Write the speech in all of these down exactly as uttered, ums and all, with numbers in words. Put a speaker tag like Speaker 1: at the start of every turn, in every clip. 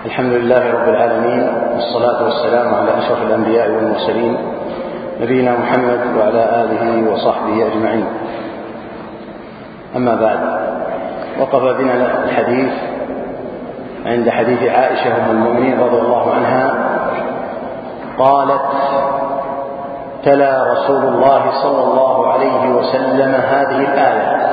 Speaker 1: الحمد لله رب العالمين، والصلاة والسلام على أشرف الأنبياء والمرسلين نبينا محمد وعلى آله وصحبه أجمعين. أما بعد، وقف بنا الحديث عند حديث عائشة أم المؤمنين رضي الله عنها قالت: تلا رسول الله صلى الله عليه وسلم هذه الآية: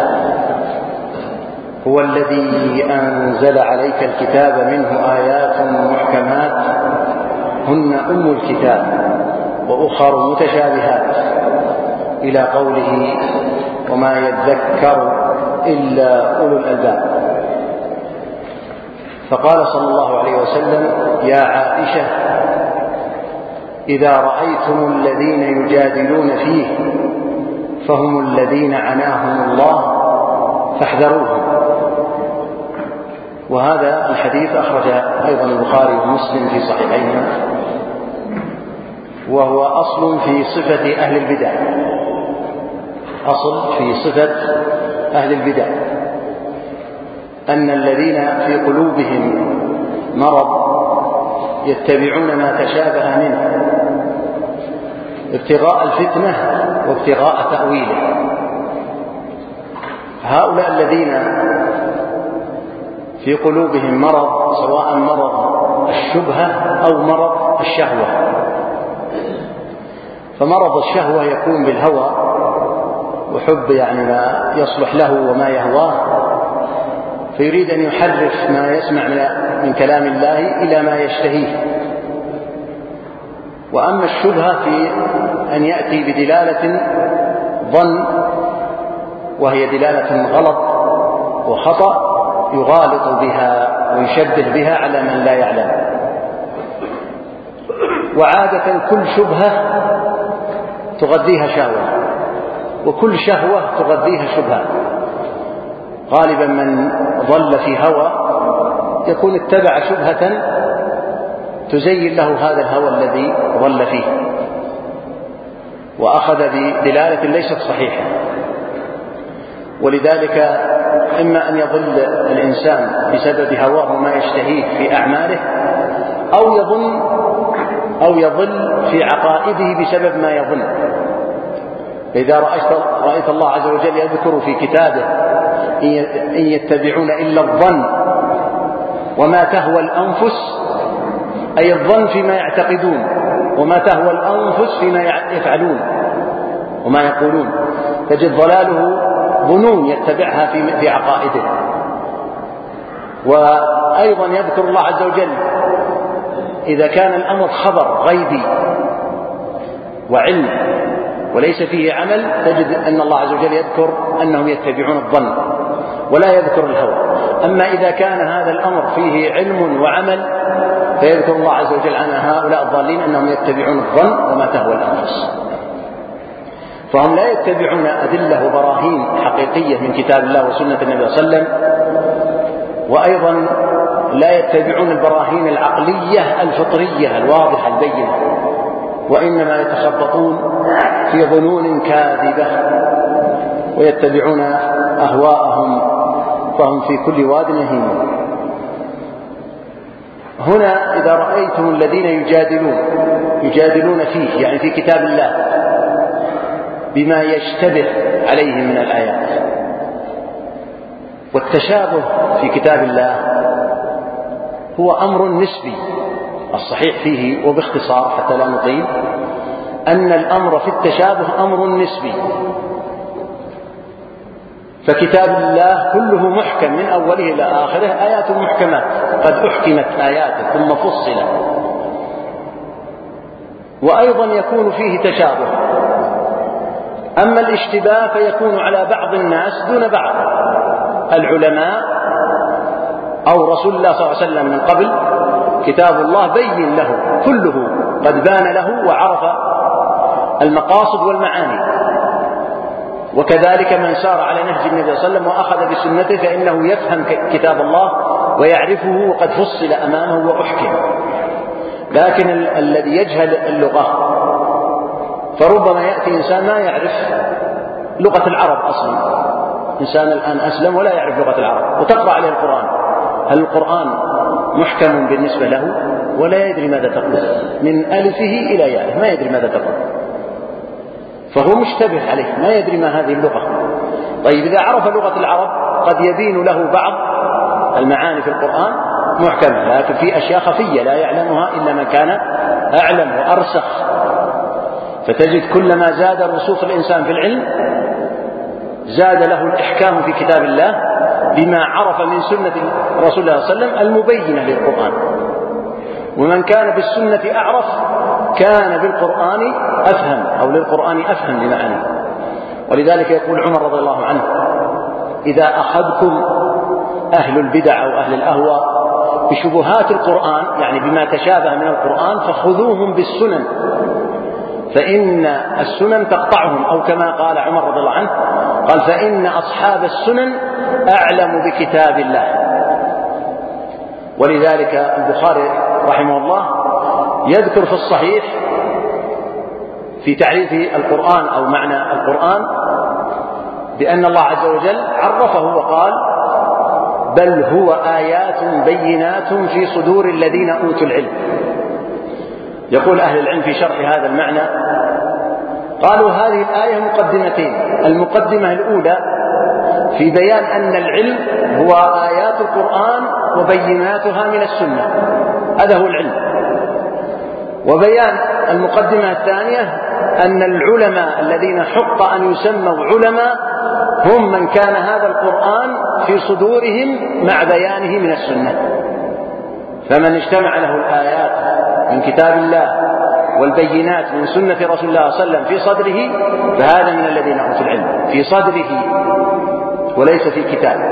Speaker 1: هو الذي أنزل عليك الكتاب منه آيات محكمات هن أم الكتاب وأخر متشابهات، إلى قوله: وما يذكر إلا أولو الألباب. فقال صلى الله عليه وسلم: يا عائشة، إذا رأيتم الذين يجادلون فيه فهم الذين عناهم الله فاحذروهم. وهذا الحديث أخرجه أيضا البخاري ومسلم في صحيحيهما، وهو أصل في صفة أهل البدع، أصل في صفة أهل البدع أن الذين في قلوبهم مرض يتبعون ما تشابه منه ابتغاء الفتنة وابتغاء تأويله. هؤلاء الذين في قلوبهم مرض، سواء مرض الشبهة أو مرض الشهوة، فمرض الشهوة يكون بالهوى وحب يعني ما يصلح له وما يهواه، فيريد أن يحرف ما يسمع من كلام الله إلى ما يشتهيه. وأما الشبهة في أن يأتي بدلالة ظن، وهي دلالة غلط وخطأ، يغالط بها ويشبه بها على من لا يعلم. وعادة كل شبهة تغذيها شهوة، وكل شهوة تغذيها شبهة. غالبا من ضل في هوى يكون اتبع شبهة تزين له هذا الهوى الذي ضل فيه، وأخذ بدلالة ليست صحيحة. ولذلك إما أن يضل الإنسان بسبب هواه ما يشتهيه في أعماله، أو يظن أو يضل في عقائده بسبب ما يظن. إذا رأيت الله عز وجل يذكر في كتابه: إن يتبعون إلا الظن وما تهوى الأنفس، أي الظن فيما يعتقدون، وما تهوى الأنفس فيما يفعلون وما يقولون، تجد ضلاله ظنون يتبعها في عقائده. وأيضا يذكر الله عز وجل إذا كان الأمر خبر غيبي وعلم وليس فيه عمل، تجد أن الله عز وجل يذكر أنهم يتبعون الظن ولا يذكر الهوى. أما إذا كان هذا الأمر فيه علم وعمل، فيذكر الله عز وجل عن هؤلاء الضالين أنهم يتبعون الظن وما تهوى الأنفس. فهم لا يتبعون أدلة وبراهين حقيقية من كتاب الله وسنة النبي صلى الله عليه وسلم، وأيضا لا يتبعون البراهين العقلية الفطرية الواضحة البينة، وإنما يتخبطون في ظنون كاذبة ويتبعون أهواءهم، فهم في كل واد يهيمون. هنا إذا رأيتم الذين يجادلون يجادلون فيه، يعني في كتاب الله، بما يشتبه عليه من الآيات. والتشابه في كتاب الله هو أمر نسبي. الصحيح فيه وباختصار حتى لا نطيل أن الأمر في التشابه أمر نسبي. فكتاب الله كله محكم من أوله إلى آخره، آيات محكمات قد أحكمت آياته ثم فصلت. وأيضا يكون فيه تشابه. أما الاشتباه فيكون على بعض الناس دون بعض. العلماء أو رسول الله صلى الله عليه وسلم من قبل، كتاب الله بين له كله، قد بان له وعرف المقاصد والمعاني. وكذلك من سار على نهج النبي صلى الله عليه وسلم وأخذ بسنته فإنه يفهم كتاب الله ويعرفه وقد فصل أمامه وأحكم. لكن ال- الذي يجهل اللغة، فربما يأتي إنسان ما يعرف لغة العرب أصلا، إنسان الآن أسلم ولا يعرف لغة العرب، وتقرأ عليه القرآن، هل القرآن محكم بالنسبة له ولا يدري ماذا تقول، من ألفه إلى يائه ما يدري ماذا تقول، فهو مشتبه عليه ما يدري ما هذه اللغة. طيب إذا عرف لغة العرب قد يبين له بعض المعاني في القرآن محكمة، لكن في أشياء خفية لا يعلمها إلا من كان أعلم وأرسخ. فتجد كلما زاد رسوخ الإنسان في العلم زاد له الإحكام في كتاب الله بما عرف من سنة رسول الله صلى الله عليه وسلم المبينة للقرآن. ومن كان بالسنة أعرف كان بالقرآن أفهم أو للقرآن أفهم لمعانيه. ولذلك يقول عمر رضي الله عنه: إذا أخذكم أهل البدع أو أهل الأهواء بشبهات القرآن، يعني بما تشابه من القرآن، فخذوهم بالسنن فإن السنن تقطعهم، أو كما قال عمر رضي الله عنه قال: فإن أصحاب السنن أعلم بكتاب الله. ولذلك البخاري رحمه الله يذكر في الصحيح في تعريف القرآن أو معنى القرآن بأن الله عز وجل عرفه وقال: بل هو آيات بينات في صدور الذين أوتوا العلم. يقول أهل العلم في شرح هذا المعنى قالوا: هذه الآية مقدمتين، المقدمة الأولى في بيان أن العلم هو آيات القرآن وبيناتها من السنة، هذا هو العلم. وبيان المقدمة الثانية أن العلماء الذين حق أن يسموا علماء هم من كان هذا القرآن في صدورهم مع بيانه من السنة. فمن اجتمع له الآيات من كتاب الله والبينات من سنة رسول الله صلى الله عليه وسلم في صدره فهذا من الذين أوتوا العلم، في صدره وليس في كتابه.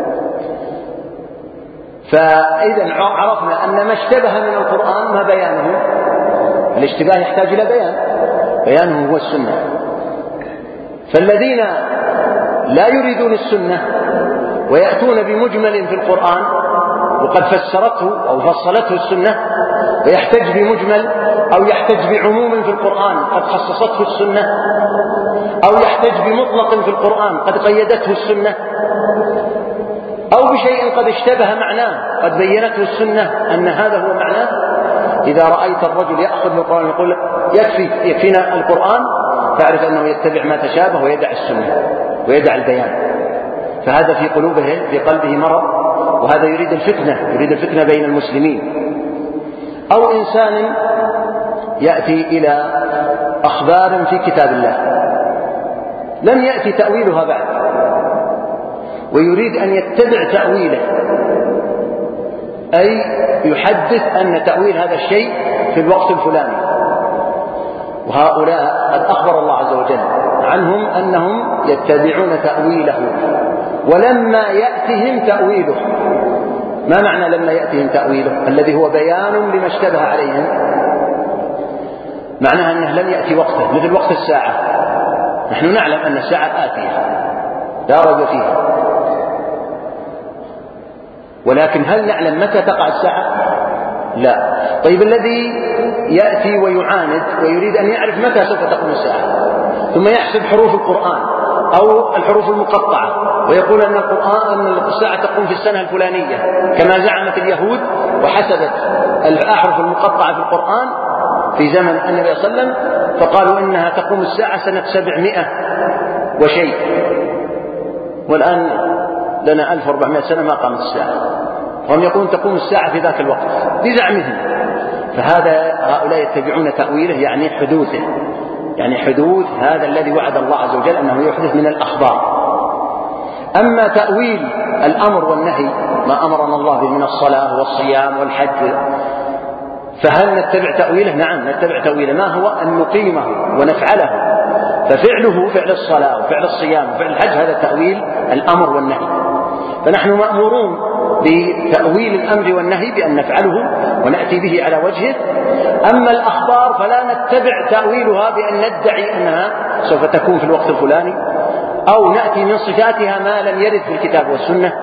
Speaker 1: فإذا عرفنا أن ما اشتبه من القرآن ما بيانه، الاشتباه يحتاج إلى بيان، بيانه هو السنة. فالذين لا يريدون السنة ويأتون بمجمل في القرآن وقد فسرته أو فصلته السنة، ويحتج بمجمل أو يحتج بعموم في القرآن قد خصصته السنة، أو يحتج بمطلق في القرآن قد قيدته السنة، أو بشيء قد اشتبه معناه قد بينته السنة أن هذا هو معناه. إذا رأيت الرجل يأخذ القرآن ويقول يكفي يكفينا القرآن تعرف أنه يتبع ما تشابه ويدع السنة ويدع البيان، فهذا في قلوبه في قلبه مرض، وهذا يريد الفتنة، يريد الفتنة بين المسلمين. أو إنسان يأتي إلى أخبار في كتاب الله لم يأتي تأويلها بعد ويريد أن يتبع تأويله، أي يحدث أن تأويل هذا الشيء في الوقت الفلاني. وهؤلاء قد أخبر الله عز وجل عنهم أنهم يتبعون تأويله ولما يأتهم تأويله. ما معنى لما يأتهم تأويله؟ الذي هو بيان لما اشتبه عليهم، معناها أنه لم يأتي وقته، مثل وقت الساعة. نحن نعلم أن الساعة آتية لا ريب فيها، ولكن هل نعلم متى تقع الساعة؟ لا. طيب الذي يأتي ويعاند ويريد أن يعرف متى سوف تقوم الساعة ثم يحسب حروف القرآن أو الحروف المقطعة ويقول أن القرآن أن الساعة تقوم في السنة الفلانية كما زعمت اليهود وحسبت الأحرف المقطعة في القرآن في زمن النبي صلى الله عليه وسلم، فقالوا إنها تقوم الساعة سنة سبعمائة وشيء، والآن لنا ألف وأربعمائة سنة ما قامت الساعة، وهم يقولون تقوم الساعة في ذاك الوقت بزعمهم. فهذا هؤلاء يتبعون تأويله يعني حدوثه، يعني حدوث هذا الذي وعد الله عز وجل أنه يحدث من الأخبار. أما تأويل الأمر والنهي ما أمرنا الله به من الصلاة والصيام والحج، فهل نتبع تأويله؟ نعم نتبع تأويله. ما هو؟ أن نقيمه ونفعله. ففعله فعل الصلاة وفعل الصيام وفعل الحج هذا تأويل الأمر والنهي، فنحن مأمورون بتأويل الأمر والنهي بأن نفعله ونأتي به على وجهه. أما الأخبار فلا نتبع تأويلها بأن ندعي أنها سوف تكون في الوقت الفلاني، أو نأتي من صفاتها ما لم يرد في الكتاب والسنة.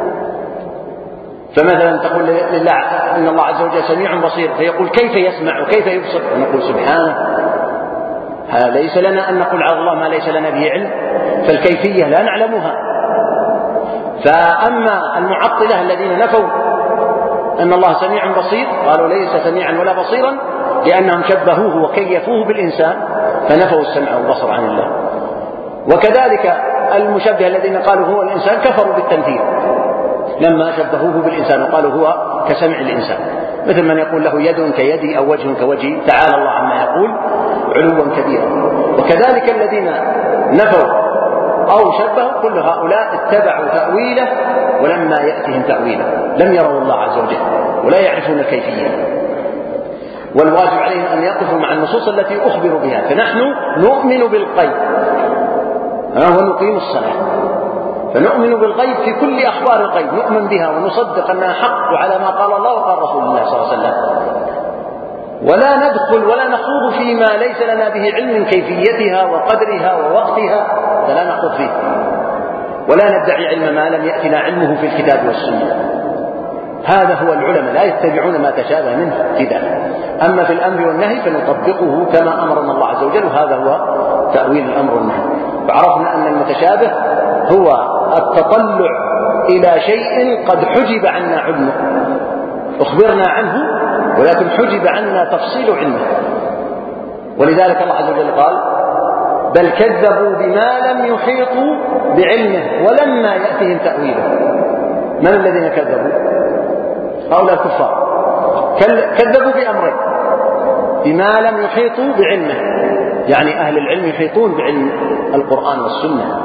Speaker 1: فمثلا تقول لله إن الله عز وجل سميع بصير، فيقول كيف يسمع وكيف يبصر؟ ونقول سبحانه، ليس لنا أن نقول على الله ما ليس لنا به علم، فالكيفية لا نعلمها. فأما المعطلة الذين نفوا أن الله سميع بصير، قالوا ليس سميعا ولا بصيرا، لأنهم شبهوه وكيفوه بالإنسان فنفوا السمع والبصر عن الله. وكذلك المشبه الذين قالوا هو الإنسان كفروا بالتمثيل لما شبهوه بالإنسان وقالوا هو كسمع الإنسان، مثل من يقول له يد كيدي أو وجه كوجهي، تعالى الله عما يقول علوا كبيرا. وكذلك الذين نفوا أو شبهوا كل هؤلاء اتبعوا تأويله ولما يأتهم تأويله، لم يروا الله عز وجل ولا يعرفون الكيفية. والواجب عليهم أن يقفوا مع النصوص التي أخبروا بها. فنحن نؤمن بالغيب ونقيم الصلاة، فنؤمن بالغيب في كل أخبار الغيب، نؤمن بها ونصدق أنها حق وعلى ما قال الله وقال رسول الله صلى الله عليه وسلم، ولا ندخل ولا نخوض فيما ليس لنا به علم كيفيتها وقدرها ووقتها، فلا نخوض فيه، ولا ندعي علم ما لم يأتنا علمه في الكتاب والسنة. هذا هو العلماء، لا يتبعون ما تشابه منه في ذلك. أما في الأمر والنهي فنطبقه كما أمرنا الله عز وجل، وهذا هو تأويل الأمر والنهي. وعرفنا أن المتشابه هو التطلع إلى شيء قد حجب عنا علمه، أخبرنا عنه ولكن حجب عنا تفصيل علمه. ولذلك الله عز وجل قال بل كذبوا بما لم يحيطوا بعلمه ولما يأتهم تأويله. من الذين كذبوا؟ هؤلاء الكفار كذبوا بأمرين: بما لم يحيطوا بعلمه، يعني أهل العلم يحيطون بعلم القرآن والسنة،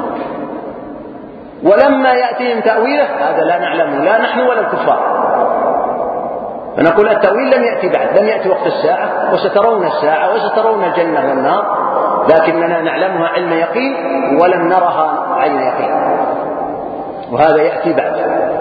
Speaker 1: ولما يأتيهم تأويله هذا لا نعلمه لا نحن ولا الكفار. فنقول التأويل لم يأتي بعد، لم يأتي وقت الساعة، وسترون الساعة وسترون الجنة والنار، لكننا نعلمها علم يقين ولم نرها عين يقين، وهذا يأتي بعد.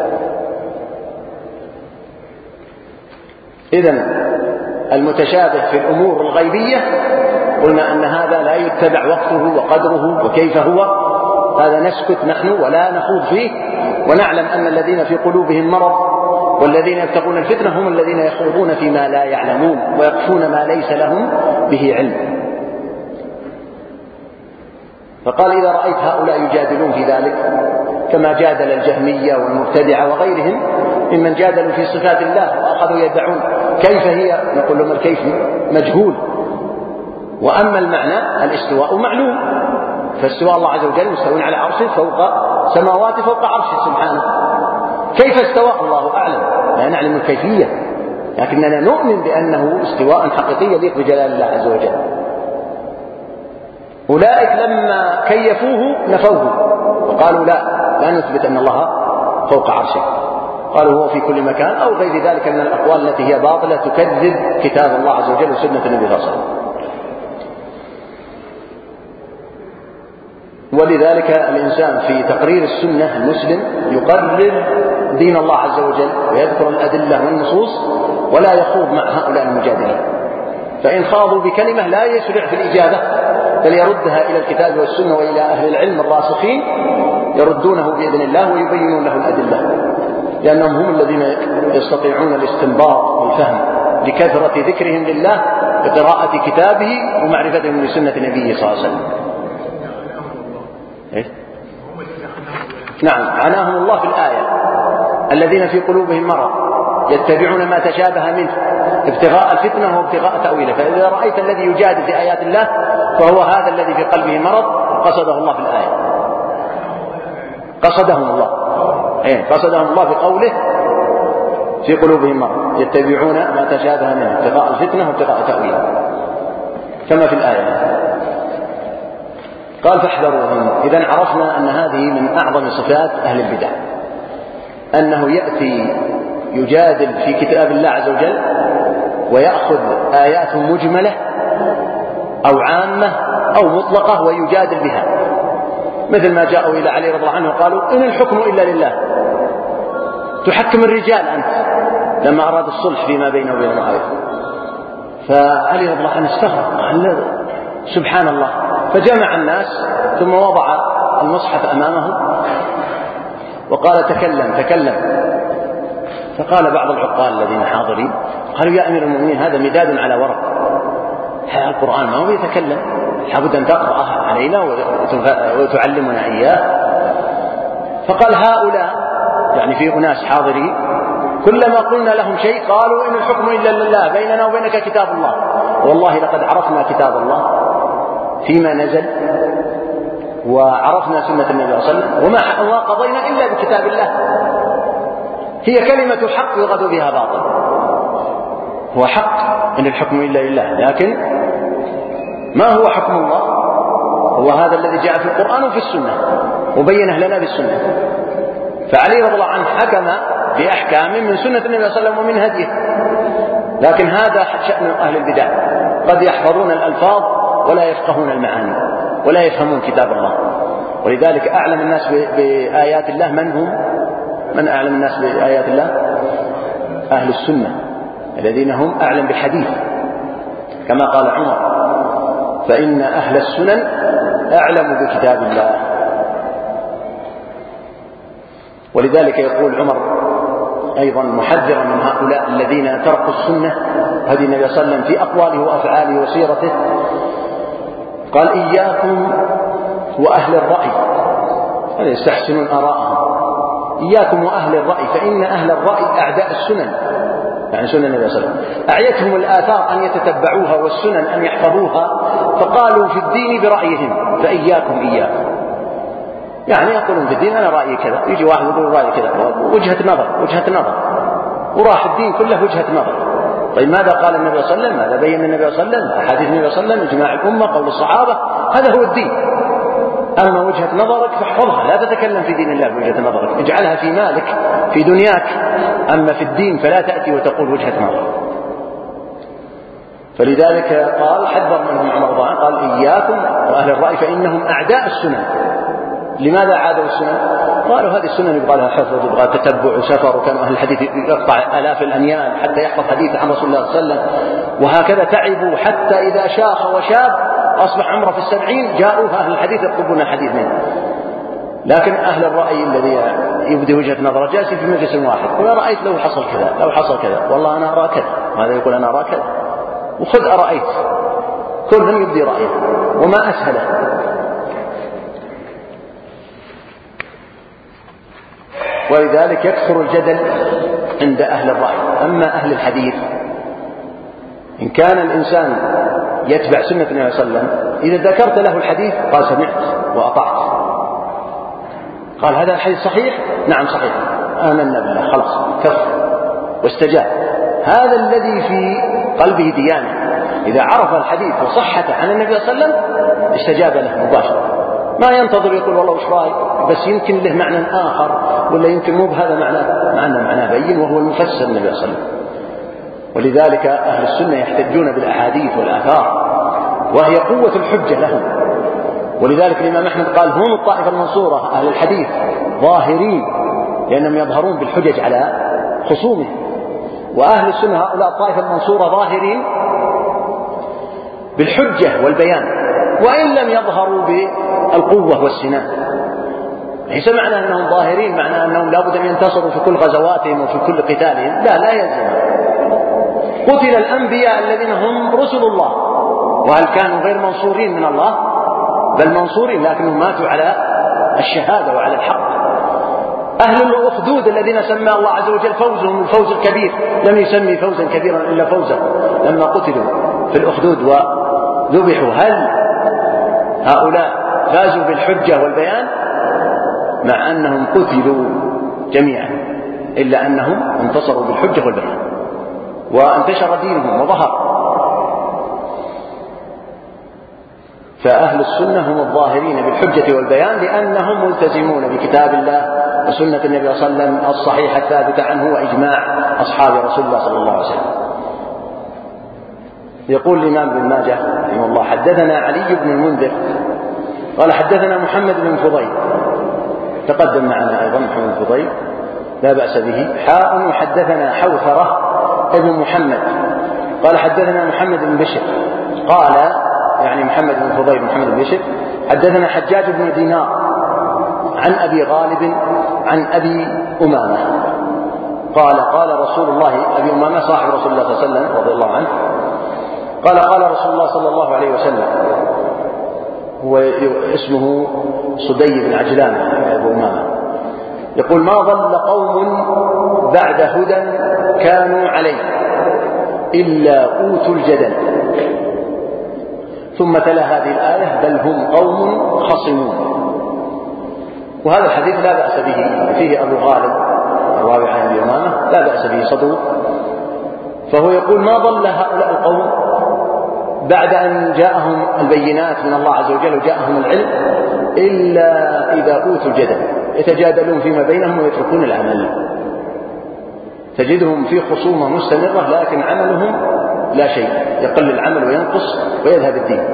Speaker 1: إذن المتشابه في الأمور الغيبية قلنا أن هذا لا يتبع وقته وقدره وكيف هو، هذا نسكت نحن ولا نخوض فيه، ونعلم أن الذين في قلوبهم مرض والذين يبتغون الفتنة هم الذين يخوضون فيما لا يعلمون ويقفون ما ليس لهم به علم. فقال إذا رأيت هؤلاء يجادلون في ذلك كما جادل الجهمية والمبتدعة وغيرهم ممن جادلوا في صفات الله وأخذوا يدعون كيف هي، نقول لهم الكيف مجهول، وأما المعنى الاستواء معلوم، فاستواء الله عز وجل مستوى على عرشه فوق سماوات فوق عرشه سبحانه. كيف استوى الله أعلم، لا نعلم الكيفية، لكننا نؤمن بأنه استواء حقيقي يليق بجلال الله عز وجل. أولئك لما كيفوه نفوه وقالوا لا لا نثبت أن الله فوق عرشه، قالوا هو في كل مكان أو غير ذلك من الأقوال التي هي باطلة تكذب كتاب الله عز وجل وسنة النبي صلى الله عليه وسلم. ولذلك الإنسان في تقرير السنة المسلم يقرر دين الله عز وجل ويذكر الأدلة والنصوص ولا يخوض مع هؤلاء المجادلين، فإن خاضوا بكلمة لا يسرع في الإجابة بل يردها إلى الكتاب والسنة وإلى أهل العلم الراسخين، يردونه بإذن الله ويبينون له الأدلة، لأنهم هم الذين يستطيعون الاستنباط والفهم لكثرة ذكرهم لله وقراءة كتابه ومعرفتهم لسنة نبيه صلى الله عليه وسلم. إيه؟ نعم، عناهم الله في الآية الذين في قلوبهم مرض يتبعون ما تشابه منه ابتغاء الفتنة وابتغاء تأويله. فإذا رأيت الذي يجادل في آيات الله فهو هذا الذي في قلبه مرض قصده الله في الآية، قصدهم الله إيه؟ قصدهم الله بقوله في قلوبهم مرض يتبعون ما تشابه منه ابتغاء الفتنة وابتغاء تأويله كما في الآية. قال فاحذروهم. إذن عرفنا أن هذه من أعظم صفات أهل البدع، أنه يأتي يجادل في كتاب الله عز وجل ويأخذ آيات مجملة أو عامة أو مطلقة ويجادل بها، مثل ما جاءوا إلى علي رضي الله عنه وقالوا إن الحكم إلا لله، تحكم الرجال أنت، لما أراد الصلح فيما بينه وبين معاوية. فعلي رضي الله عنه استغرب سبحان الله، فجمع الناس ثم وضع المصحف أمامه وقال تكلم تكلم. فقال بعض العقال الذين حاضرين قالوا يا أمير المؤمنين هذا مداد على ورق، القرآن ما هو يتكلم، لابد أن تقرأه علينا وتعلمنا إياه. فقال هؤلاء يعني في أناس حاضرين كلما قلنا لهم شيء قالوا إن الحكم إلا لله بيننا وبينك كتاب الله. والله لقد عرفنا كتاب الله فيما نزل، وعرفنا سنة النبي صلى الله عليه وسلم، وما قضينا إلا بكتاب الله. هي كلمة حق يغدو بها باطل. هو حق إن الحكم إلا لله، لكن ما هو حكم الله؟ هو هذا الذي جاء في القرآن وفي السنة وبينه لنا بالسنة. فعلي رضي الله عنه حكم بأحكام من سنة النبي صلى الله عليه وسلم ومن هديه. لكن هذا شأن أهل البدع، قد يحفظون الألفاظ ولا يفقهون المعاني ولا يفهمون كتاب الله. ولذلك أعلم الناس بآيات الله من هم؟ من أعلم الناس بآيات الله؟ أهل السنة الذين هم أعلم بالحديث، كما قال عمر: فإن أهل السنن أعلم بكتاب الله. ولذلك يقول عمر أيضا محذرا من هؤلاء الذين تركوا السنة هدي النبي صلى الله عليه وسلم في أقواله وأفعاله وسيرته، قال: إياكم وأهل الرأي، هذا يستحسنون آراءهم، إياكم وأهل الرأي فإن أهل الرأي أعداء السنن، يعني سنن النبي صلى الله عليه وسلم، أعيتهم الآثار أن يتتبعوها والسنن أن يحفظوها، فقالوا في الدين برأيهم فإياكم إياكم. يعني يقولون في الدين أنا رأيي كذا، يجي واحد يقول رأيي كذا، وجهة نظر وجهة نظر، وراح الدين كله وجهة نظر. طيب ماذا قال النبي صلى الله عليه وسلم؟ ماذا بين النبي صلى الله عليه وسلم؟ أحاديث النبي صلى الله عليه وسلم، إجماع الأمة، قول الصحابة، هذا هو الدين. أما وجهة نظرك فاحفظها، لا تتكلم في دين الله بوجهة نظرك، اجعلها في مالك في دنياك، أما في الدين فلا تأتي وتقول وجهة نظر. فلذلك قال حذر منهم عمر رضي الله عنه، قال: إياكم وأهل الرأي فإنهم أعداء السنن. لماذا عادوا السنن؟ قالوا هذه السنن يبغى لها حفظ ويبغى تتبع وسفر، وكان أهل الحديث يقطع آلاف الأميال حتى يحفظ حديث عن رسول الله صلى الله عليه وسلم، وهكذا تعبوا حتى إذا شاخ وشاب أصبح عمره في السبعين جاءوا أهل الحديث يطلبون الحديث منه. لكن أهل الرأي الذي يبدي وجهة نظره جالس في مجلس واحد، ولا رأيت لو حصل كذا لو حصل كذا، والله أنا أرى كذا، وهذا يقول أنا أرى كذا، وخذ أرأيت، كلهم يبدي رأيه وما أسهله. ولذلك يكثر الجدل عند أهل الرأي. أما أهل الحديث، إن كان الإنسان يتبع سنة النبي صلى الله عليه وسلم، إذا ذكرت له الحديث قال: سمعت وأطعت. قال: هذا الحديث صحيح؟ نعم صحيح، آمنا بالله، خلاص كفر واستجاب. هذا الذي في قلبه ديانة، إذا عرف الحديث وصحته عن النبي صلى الله عليه وسلم استجاب له مباشرة، ما ينتظر يقول والله وش رأي، بس يمكن له معنى آخر، ولا يمكن مو بهذا معناه، معناه معناه بين وهو المفسر النبي صلى الله عليه وسلم. ولذلك أهل السنة يحتجون بالأحاديث والآثار، وهي قوة الحجة لهم. ولذلك الإمام أحمد قال: هم الطائفة المنصورة أهل الحديث ظاهرين، لأنهم يظهرون بالحجج على خصومه. وأهل السنة هؤلاء الطائفة المنصورة ظاهرين بالحجة والبيان، وإن لم يظهروا بالقوة والسنان. ليس معنى أنهم ظاهرين معنى أنهم لابد أن ينتصروا في كل غزواتهم وفي كل قتالهم، لا لا يلزم. قتل الأنبياء الذين هم رسل الله، وهل كانوا غير منصورين من الله؟ بل منصورين، لكنهم ماتوا على الشهادة وعلى الحق. أهل الأخدود الذين سمى الله عز وجل فوزهم الفوز الكبير، لم يسمي فوزا كبيرا إلا فوزا لما قتلوا في الأخدود وذبحوا، هل هؤلاء فازوا بالحجة والبيان؟ مع أنهم قتلوا جميعا، إلا أنهم انتصروا بالحجة والبيان وانتشر دينهم وظهر. فأهل السنة هم الظاهرين بالحجة والبيان، لأنهم ملتزمون بكتاب الله وسنة النبي صلى الله عليه وسلم الصحيحة الثابتة عنه وإجماع أصحاب رسول الله صلى الله عليه وسلم. يقول الإمام ابن ماجه رحمه الله: حدثنا علي بن المنذر قال حدثنا محمد بن فضيل، تقدم معنا أيضا محمد بن فضيل لا بأس به. حاء حدثنا حوثرة ابن محمد قال حدثنا محمد بن بشر قال، يعني محمد بن فضيل محمد بن بشر، حدثنا حجاج بن دينار عن أبي غالب عن أبي أمامة قال قال رسول الله، أبي أمامة صاحب رسول الله صلى الله عليه وسلم رضي الله عنه، قال قال رسول الله صلى الله عليه وسلم، هو اسمه صدي بن عجلان أبو أمامة، يقول: ما ضل قوم بعد هدى كانوا عليه إلا أوتوا الجدل. ثم تلا هذه الآية: بل هم قوم خصمون. وهذا الحديث لا بأس به، فيه أبو غالب الراوي عن أبي أمامة لا بأس به، صدوق. فهو يقول: ما ضل هؤلاء القوم بعد أن جاءهم البينات من الله عز وجل وجاءهم العلم إلا إذا أوتوا الجدل، يتجادلون فيما بينهم ويتركون العمل. تجدهم في خصومة مستمرة لكن عملهم لا شيء، يقل العمل وينقص ويذهب الدين.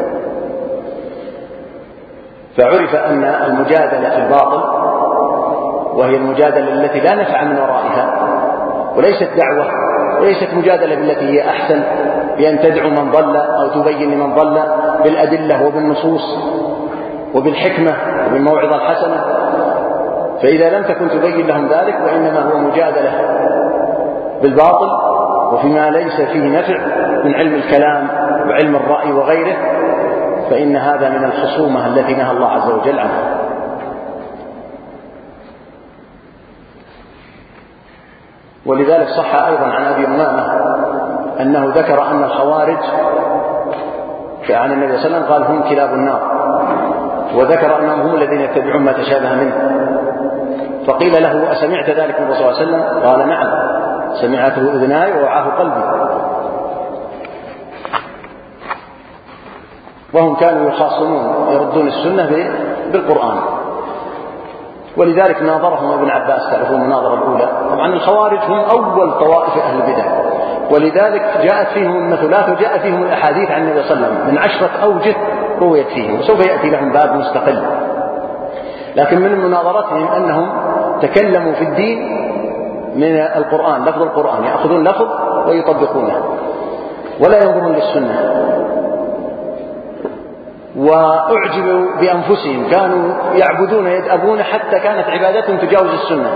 Speaker 1: فعرف أن المجادلة في الباطل، وهي المجادلة التي لا نفع من ورائها، وليست دعوة، وليست مجادلة بالتي هي أحسن بأن تدعو من ضل أو تبين لمن ضل بالأدلة وبالنصوص وبالحكمة وبالموعظة الحسنة. فإذا لم تكن تبين لهم ذلك وإنما هو مجادلة بالباطل وفيما ليس فيه نفع من علم الكلام وعلم الرأي وغيره، فإن هذا من الخصومة التي نهى الله عز وجل عنها. ولذلك صح أيضا عن أبي أمامة أنه ذكر أن الخوارج عن النبي صلى الله عليه وسلم قال: هم كلاب النار، وذكر أنهم هم الذين يتبعون ما تشابه منه. فقيل له: أسمعت ذلك من الرسول صلى الله عليه وسلم؟ قال: نعم، سمعته أذناي ووعاه قلبي. وهم كانوا يخاصمون يردون السنة بالقرآن. ولذلك ناظرهم ابن عباس، تعرفون المناظرة الأولى. طبعا الخوارج هم أول طوائف أهل البدع، ولذلك جاءت فيهم المثلات وجاء فيهم الأحاديث عن النبي صلى الله عليه وسلم من عشرة أوجه رويت فيهم، وسوف يأتي لهم باب مستقل. لكن من مناظرتهم أنهم تكلموا في الدين من القرآن، لفظ القرآن، يأخذون لفظ ويطبقونه ولا ينظرون للسنة. وأعجبوا بأنفسهم، كانوا يعبدون يدأبون حتى كانت عبادتهم تجاوز السنة.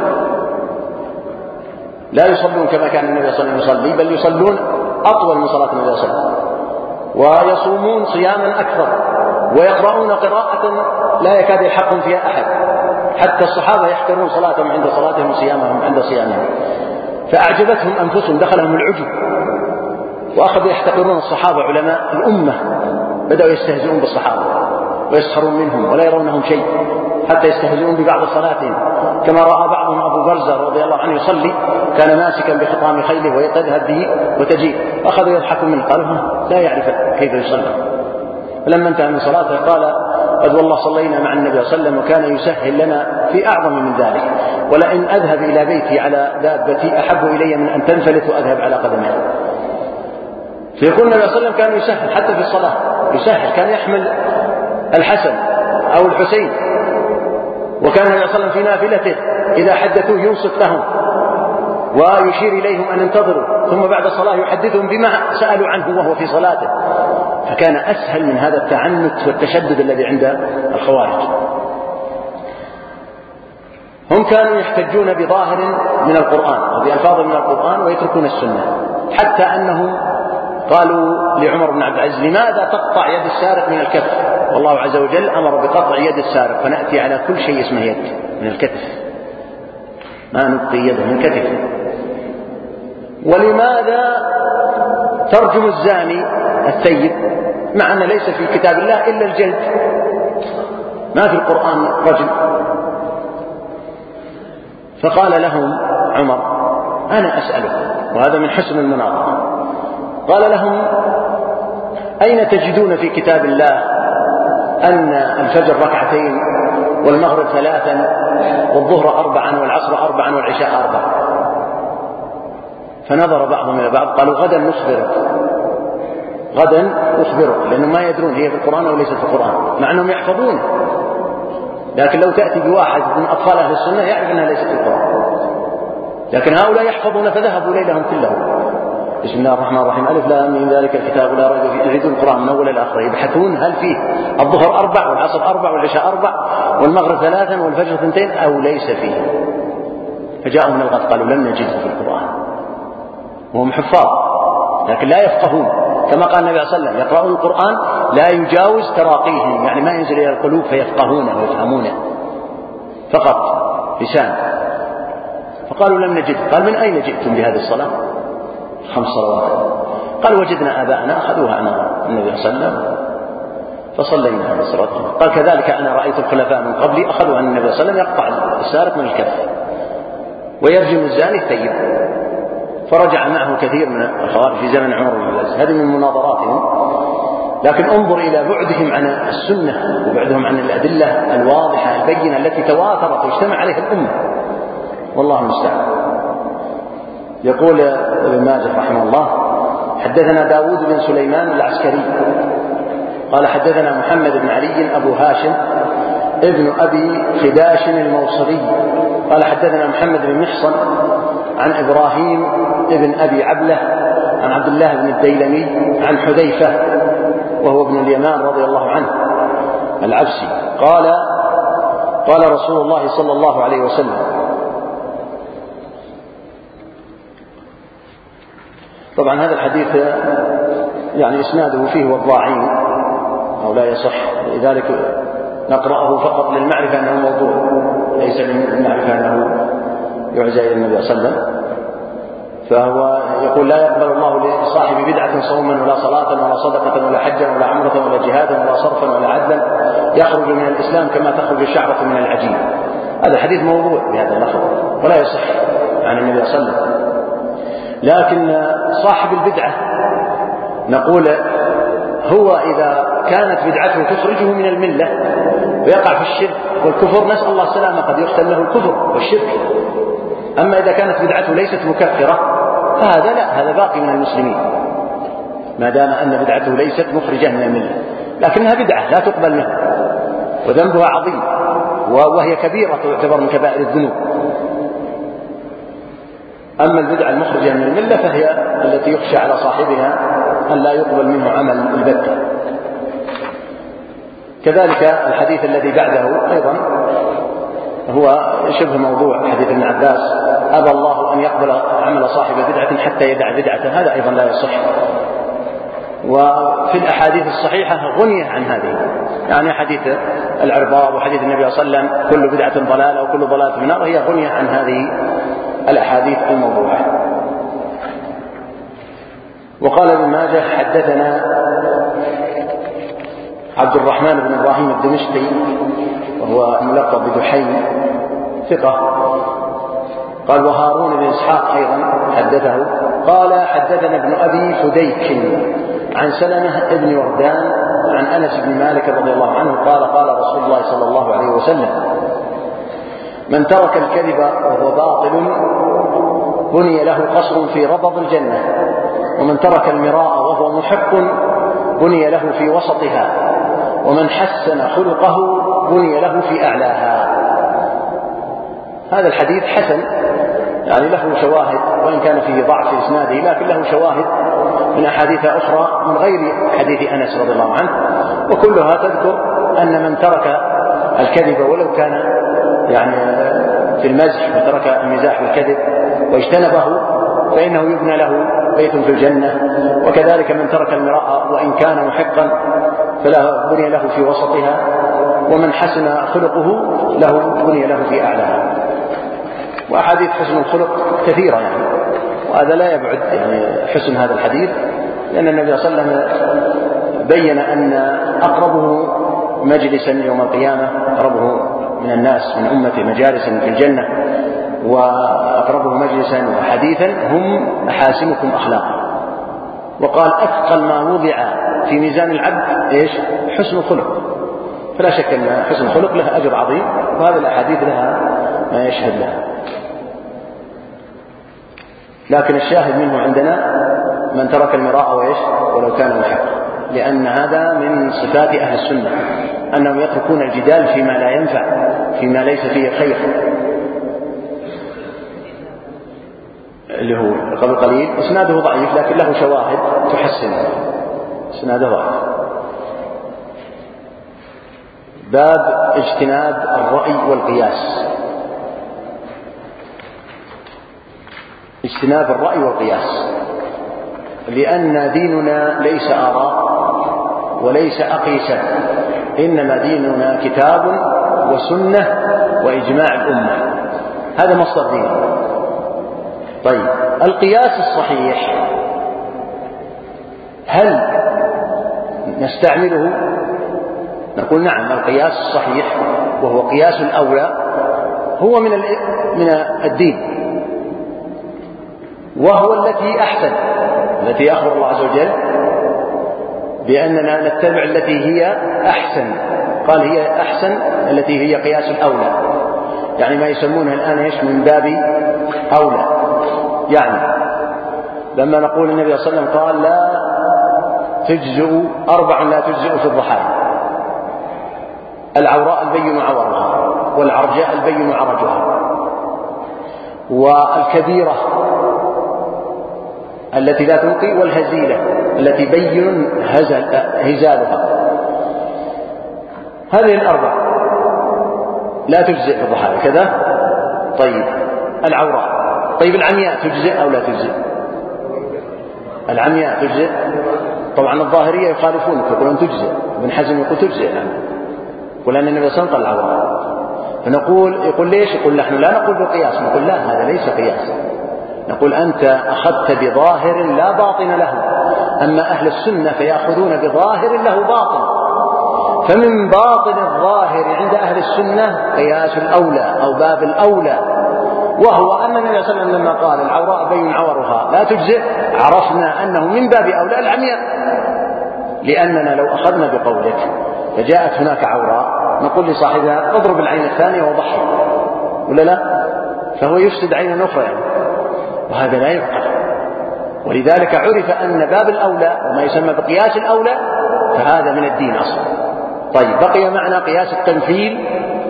Speaker 1: لا يصلون كما كان النبي صلى الله عليه وسلم يصلي، بل يصلون أطول من صلاة النبي صلى الله عليه وسلم، ويصومون صياما أكثر، ويقرؤون قراءة لا يكاد يلحقهم فيها أحد، حتى الصحابة يحترون صلاتهم عند صلاتهم وصيامهم عند صيامهم. فأعجبتهم أنفسهم، دخلهم العجب وأخذوا يحتقرون الصحابة علماء الأمة، بدأوا يستهزئون بالصحابة ويسخرون منهم ولا يرونهم شيء، حتى يستهزئون ببعض صلاتهم. كما رأى بعضهم أبو برزة رضي الله عنه يصلي، كان ماسكا بخطام خيله ويتذهب به وتجيء، أخذوا يضحكون منه، قالوا: لا يعرف كيف يصلي. فلما انتهى من صلاته قال: قد والله صلينا مع النبي صلى الله عليه وسلم وكان يسهل لنا في أعظم من ذلك، ولئن أذهب إلى بيتي على دابتي أحب إلي من أن تنفلت وأذهب على قدمي. فيقول النبي صلى الله عليه وسلم كان يسهل حتى في الصلاة، يسهل، كان يحمل الحسن أو الحسين، وكان النبي صلى الله عليه وسلم في نافلته إذا حدثوه ينصت لهم ويشير إليهم أن انتظروا، ثم بعد الصلاة يحدثهم بما سألوا عنه وهو في صلاته. فكان أسهل من هذا التعنت والتشدد الذي عند الخوارج. هم كانوا يحتجون بظاهر من القرآن وبألفاظ من القرآن ويتركون السنة، حتى أنهم قالوا لعمر بن عبد العزيز: لماذا تقطع يد السارق من الكتف؟ والله عز وجل أمر بقطع يد السارق، فنأتي على كل شيء اسمه يد من الكتف، ما نبقي يده من كتف. ولماذا ترجم الزاني الثيب مع أن ليس في كتاب الله إلا الجلد، ما في القرآن رجم؟ فقال لهم عمر: أنا أسألكم، وهذا من حسن المناظرة، قال لهم: أين تجدون في كتاب الله أن الفجر ركعتين والمغرب ثلاثا والظهر أربعا والعصر أربعا والعشاء أربعا؟ فنظر بعضهم إلى بعض، قالوا: غدا نخبرك، غدا نخبرك، لأنهم ما يدرون هي في القرآن أو ليست في القرآن، مع أنهم يحفظونه. لكن لو تأتي بواحد من أطفال أهل السنة يعرف أنها ليست في القرآن، لكن هؤلاء يحفظون فذهبوا ليلهم كلهم. بسم الله الرحمن الرحيم، ألف لام ميم ذلك الكتاب لا ريب فيه، يعيدون القرآن من أول إلى آخره، يبحثون هل فيه الظهر أربع والعصر أربع والعشاء أربع والمغرب ثلاثا والفجر ثنتين أو ليس فيه. فجاءوا من الغد قالوا: لم نجده في القرآن. وهم حفاظ لكن لا يفقهون، كما قال النبي صلى الله عليه وسلم: يقرؤون القرآن لا يجاوز تراقيهم، يعني ما ينزل إلى القلوب فيفقهونه ويفهمونه، فقط لسان. فقالوا لم نجد. قال من أين جئتم بهذه الصلاة؟ خمس صلوات. قال وجدنا آباءنا أخذوها عن النبي صلى الله عليه وسلم فصلينا هذه الصلاة. قال كذلك أنا رأيت الخلفاء من قبلي أخذوا عن النبي صلى الله عليه وسلم يقطع السارق من الكف ويرجم الزاني الثيب. فرجع معه كثير من الخوارج في زمن عمر بن عبد العزيز. هذه من مناظراتهم. لكن انظر إلى بعدهم عن السنة وبعدهم عن الأدلة الواضحة البينة التي تواترت واجتمع عليها الأمة، والله المستعان. يقول ابن ماجه رحمه الله حدثنا داود بن سليمان العسكري قال حدثنا محمد بن علي أبو هاشم ابن أبي خداش الموصلي قال حدثنا محمد بن محصن عن إبراهيم ابن أبي عبلة عن عبد الله بن الديلمي عن حذيفة وهو ابن اليمان رضي الله عنه العبسي قال قال رسول الله صلى الله عليه وسلم. طبعا هذا الحديث يعني إسناده فيه وضاعين أو لا يصح، لذلك نقرأه فقط للمعرفة أنه موضوع، ليس للمعرفة أنه يعزى إلى النبي صلى الله عليه وسلم. فهو يقول لا يقبل الله لصاحب بدعة صوما ولا صلاة ولا صدقة ولا حجا ولا عمرة ولا جهادا ولا صرفا ولا عدلا يخرج من الإسلام كما تخرج الشعرة من العجين. هذا حديث موضوع بهذا اللفظ ولا يصح عن النبي صلى الله عليه وسلم. لكن صاحب البدعة نقول هو إذا كانت بدعته تخرجه من الملة ويقع في الشرك والكفر نسأل الله السلامة قد يختم له الكفر والشرك. أما إذا كانت بدعته ليست مكفرة فهذا لا، هذا باقي من المسلمين ما دام أن بدعته ليست مخرجة من الملة، لكنها بدعة لا تقبل منه وذنبها عظيم وهي كبيرة تعتبر من كبائر الذنوب. أما البدعة المخرجة من الملة فهي التي يخشى على صاحبها أن لا يقبل منه عمل البتة. كذلك الحديث الذي بعده أيضا هو شبه موضوع حديث ابن عباس أبى الله أن يقبل عمل صاحب بدعة حتى يدع بدعته، هذا أيضا لا يصح. وفي الأحاديث الصحيحة غنية عن هذه، يعني حديث العرباض وحديث النبي صلى الله عليه وسلم كل بدعة ضلالة وكل ضلالة في النار، هي غنية عن هذه الأحاديث الموضوعة. وقال ابن ماجه حدثنا عبد الرحمن بن إبراهيم الدمشقي وهو ملقب بدحيم ثقة. قال وهارون بن إسحاق أيضا حدثه قال حدثنا ابن أبي فديك عن سلمة ابن وردان عن أنس بن مالك رضي الله عنه قال قال رسول الله صلى الله عليه وسلم من ترك الكذب وهو باطل بني له قصر في ربض الجنة، ومن ترك المراء وهو محق بني له في وسطها، ومن حسن خلقه بني له في أعلاها. هذا الحديث حسن، يعني له شواهد وإن كان فيه ضعف في إسناده، لكن له شواهد من أحاديث أخرى من غير حديث أنس رضي الله عنه، وكلها تذكر أن من ترك الكذب ولو كان يعني في المزح وترك المزاح والكذب واجتنبه فإنه يبنى له بيت في الجنة، وكذلك من ترك المراء وإن كان محقا فلا بني له في وسطها، ومن حسن خلقه له بني له في أعلاها. وأحاديث حسن الخلق كثيرة يعني، وهذا لا يبعد يعني حسن هذا الحديث، لأن النبي صلى الله عليه وسلم بين أن أقربه مجلسا يوم القيامة، أقربه من الناس من أمة مجالسا في الجنة وأقربه مجلسا وحديثا هم أحاسنكم أخلاقا. وقال أثقل ما وضع في ميزان العبد إيش؟ حسن الخلق. فلا شك أن حسن الخلق له أجر عظيم، وهذه الأحاديث لها ما يشهد لها. لكن الشاهد منه عندنا من ترك المراء وإيش ولو كان محق، لأن هذا من صفات أهل السنة أنهم يتركون الجدال فيما لا ينفع، فيما ليس فيه خير، اللي هو قبل قليل إسناده ضعيف لكن له شواهد تحسنه، إسناده ضعيف. باب اجتناب الرأي والقياس. اجتناب الرأي والقياس، لأن ديننا ليس آراء وليس أقيسة، إنما ديننا كتاب وسنة وإجماع الأمة، هذا مصدر دين. طيب القياس الصحيح هل نستعمله؟ نقول نعم، القياس الصحيح وهو قياس الأولى هو من من الدين، وهو التي أحسن، التي أخبر الله عز وجل بأننا نتبع التي هي أحسن. قال هي أحسن التي هي قياس الأولى، يعني ما يسمونها الآن إيش؟ من باب أولى. يعني لما نقول النبي صلى الله عليه وسلم قال لا تجزئ أربع لا تجزئ في الضحايا: العوراء البين عورها، والعرجاء البين عرجها، والكبيرة التي لا تنقي، والهزيلة التي بين هزل هزالها. هذه الأربع لا تجزئ في الضحايا كذا. طيب العوراء، طيب العمياء تجزئ أو لا تجزئ؟ العمياء تجزئ. طبعا الظاهرية يخالفونك يقولون تجزئ، ابن حزم يقول تجزئ العمياء، يقول أن النبي صلى الله عليه وسلم قال العوراء. فنقول يقول ليش؟ يقول نحن لا نقول بالقياس. نقول لا، هذا ليس قياس. نقول أنت أخذت بظاهر لا باطن له، أما أهل السنة فيأخذون بظاهر له باطن. فمن باطن الظاهر عند أهل السنة قياس الأولى أو باب الأولى، وهو أن النبي صلى الله عليه وسلم لما قال العوراء بين عورها لا تجزئ، عرفنا أنه من باب أولى العمياء، لأننا لو أخذنا بقولك فجاءت هناك عوراء نقول لصاحبها اضرب العين الثانية وضحي، ولا لا؟ فهو يفسد عينا أخرى يعني، وهذا لا يعقل. ولذلك عرف أن باب الأولى وما يسمى بقياس الأولى فهذا من الدين أصلا. طيب بقي معنا قياس التمثيل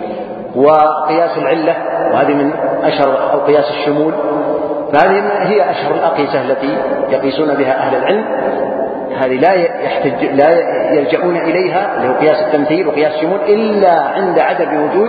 Speaker 1: وقياس العلة، وهذه من أشهر، أو قياس الشمول، فهذه هي أشهر الأقيسة التي يقيسون بها أهل العلم. هذه لا يحتج لا يلجؤون إليها، اللي هو قياس التمثيل وقياس الشمول، إلا عند عدم وجود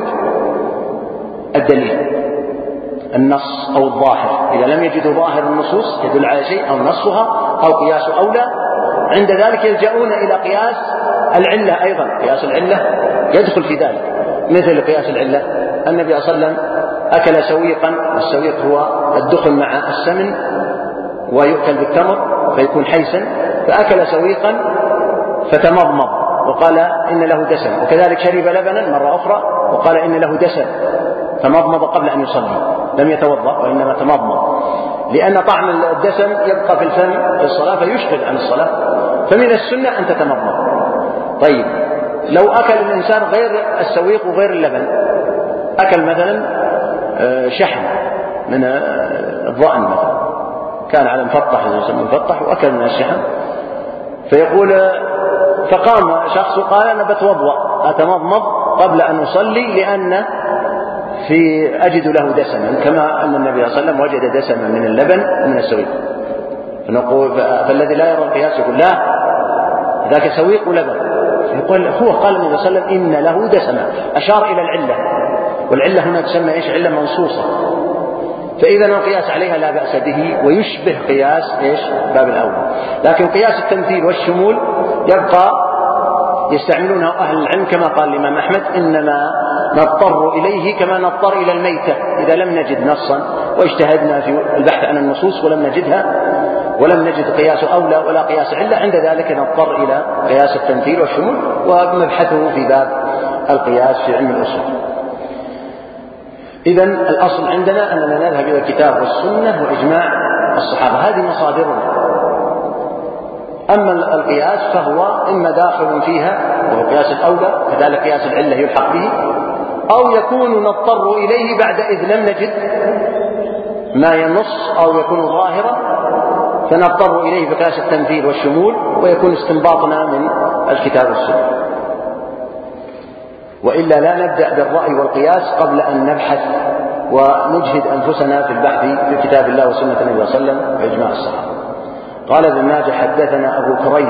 Speaker 1: الدليل، النص أو الظاهر. إذا لم يجدوا ظاهر النصوص يدل على شيء أو نصها أو قياس أولى، عند ذلك يلجؤون إلى قياس العلة. أيضا قياس العلة يدخل في ذلك، مثل قياس العلة النبي صلى الله عليه وسلم أكل سويقا، والسويق هو الدخن مع السمن ويؤكل بالتمر فيكون حيسا، فأكل سويقا فتمضمض وقال إن له دسم، وكذلك شرب لبنا مرة أخرى وقال إن له دسم، فمضمض قبل أن يصلي، لم يتوضأ وإنما تمضمض، لأن طعم الدسم يبقى في الفم في الصلاة فيشغل عن الصلاة، فمن السنة أن تتمضمض. طيب لو أكل الإنسان غير السويق وغير اللبن، أكل مثلا شحم من الضأن مثلا، كان على مفطح يسمى مفطح وأكل من الشحم، فيقول فقام شخص وقال أنا بتوضأ أتمضمض قبل أن أصلي لأن في أجد له دسما، كما أن النبي صلى الله عليه وسلم وجد دسما من اللبن ومن السويق. فنقول فالذي لا يرى القياس يقول لا، ذاك سويق ولبن. يقول هو قال النبي صلى الله عليه وسلم إن له دسما، أشار إلى العلة، والعلة هنا تسمى إيش؟ علة منصوصة، فإذا القياس عليها لا بأس به ويشبه قياس إيش؟ باب الأول. لكن قياس التمثيل والشمول يبقى يستعملونه أهل العلم كما قال الإمام أحمد إنما نضطر إليه كما نضطر إلى الميتة إذا لم نجد نصا واجتهدنا في البحث عن النصوص ولم نجدها ولم نجد قياس أولى ولا قياس علة، عند ذلك نضطر إلى قياس التمثيل والشمول، ومبحثه في باب القياس في علم الأصول. إذن الأصل عندنا أننا نذهب إلى الكتاب والسنة وإجماع الصحابة، هذه مصادرنا. أما القياس فهو إما داخل فيها وهو قياس الأولى، كذلك قياس العلة يلحق به، أو يكون نضطر إليه بعد إذ لم نجد ما ينص أو يكون ظاهرا فنضطر إليه بقياس التمثيل والشمول، ويكون استنباطنا من الكتاب والسنة. وإلا لا نبدأ بالرأي والقياس قبل أن نبحث ونجهد أنفسنا في البحث في كتاب الله وسنة النبي صلى الله عليه وسلم وإجماع الصحابة. قال ابن ماجه حدثنا أبو كريب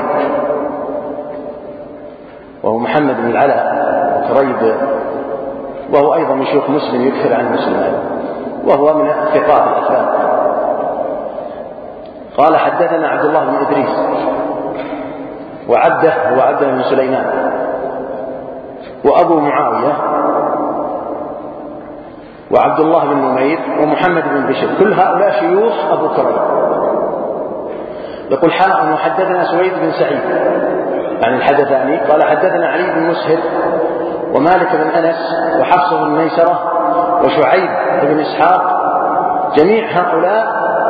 Speaker 1: وهو محمد بن العلاء كريب، وهو أيضا من شيوخ مسلم يكثر عن مسلم، وهو من الثقات الأثبات. قال حدثنا عبد الله بن إدريس وعبده هو عبده بن سليمان وأبو معاوية وعبد الله بن نمير ومحمد بن بشر، كل هؤلاء شيوخ أبو كريب. يقول حاء وحدثنا سويد بن سعيد يعني الحدثاني قال حدثنا علي بن مسهر ومالك بن أنس وحفص بن ميسرة وشعيب بن إسحاق، جميع هؤلاء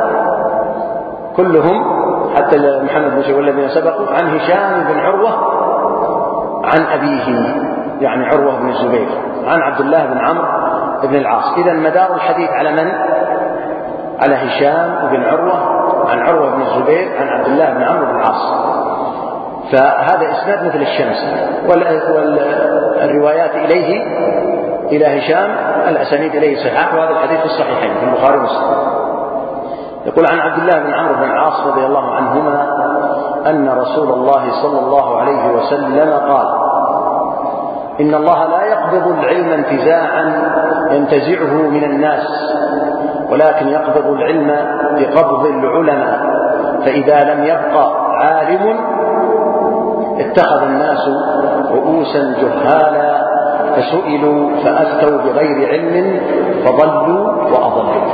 Speaker 1: كلهم حتى محمد بن بشر والذين سبقوا عن هشام بن عروة عن أبيه يعني عروة بن الزبير عن عبد الله بن عمرو بن العاص. إذا مدار الحديث على من؟ على هشام بن عروة عن عروة بن الزبير عن عبد الله بن عمرو بن العاص، فهذا إسناد مثل الشمس، والروايات إليه إلى هشام الأسانيد إليه صحيح، وهذا الحديث في الصحيحين في البخاري ومسلم. يقول عن عبد الله بن عمرو بن العاص رضي الله عنهما أن رسول الله صلى الله عليه وسلم قال: إن الله لا يقبض العلم انتزاعا ينتزعه من الناس، ولكن يقبض العلم بقبض العلماء، فإذا لم يبقى عالم اتخذ الناس رؤوسا جهالا فسئلوا فأفتوا بغير علم فضلوا وأضلوا.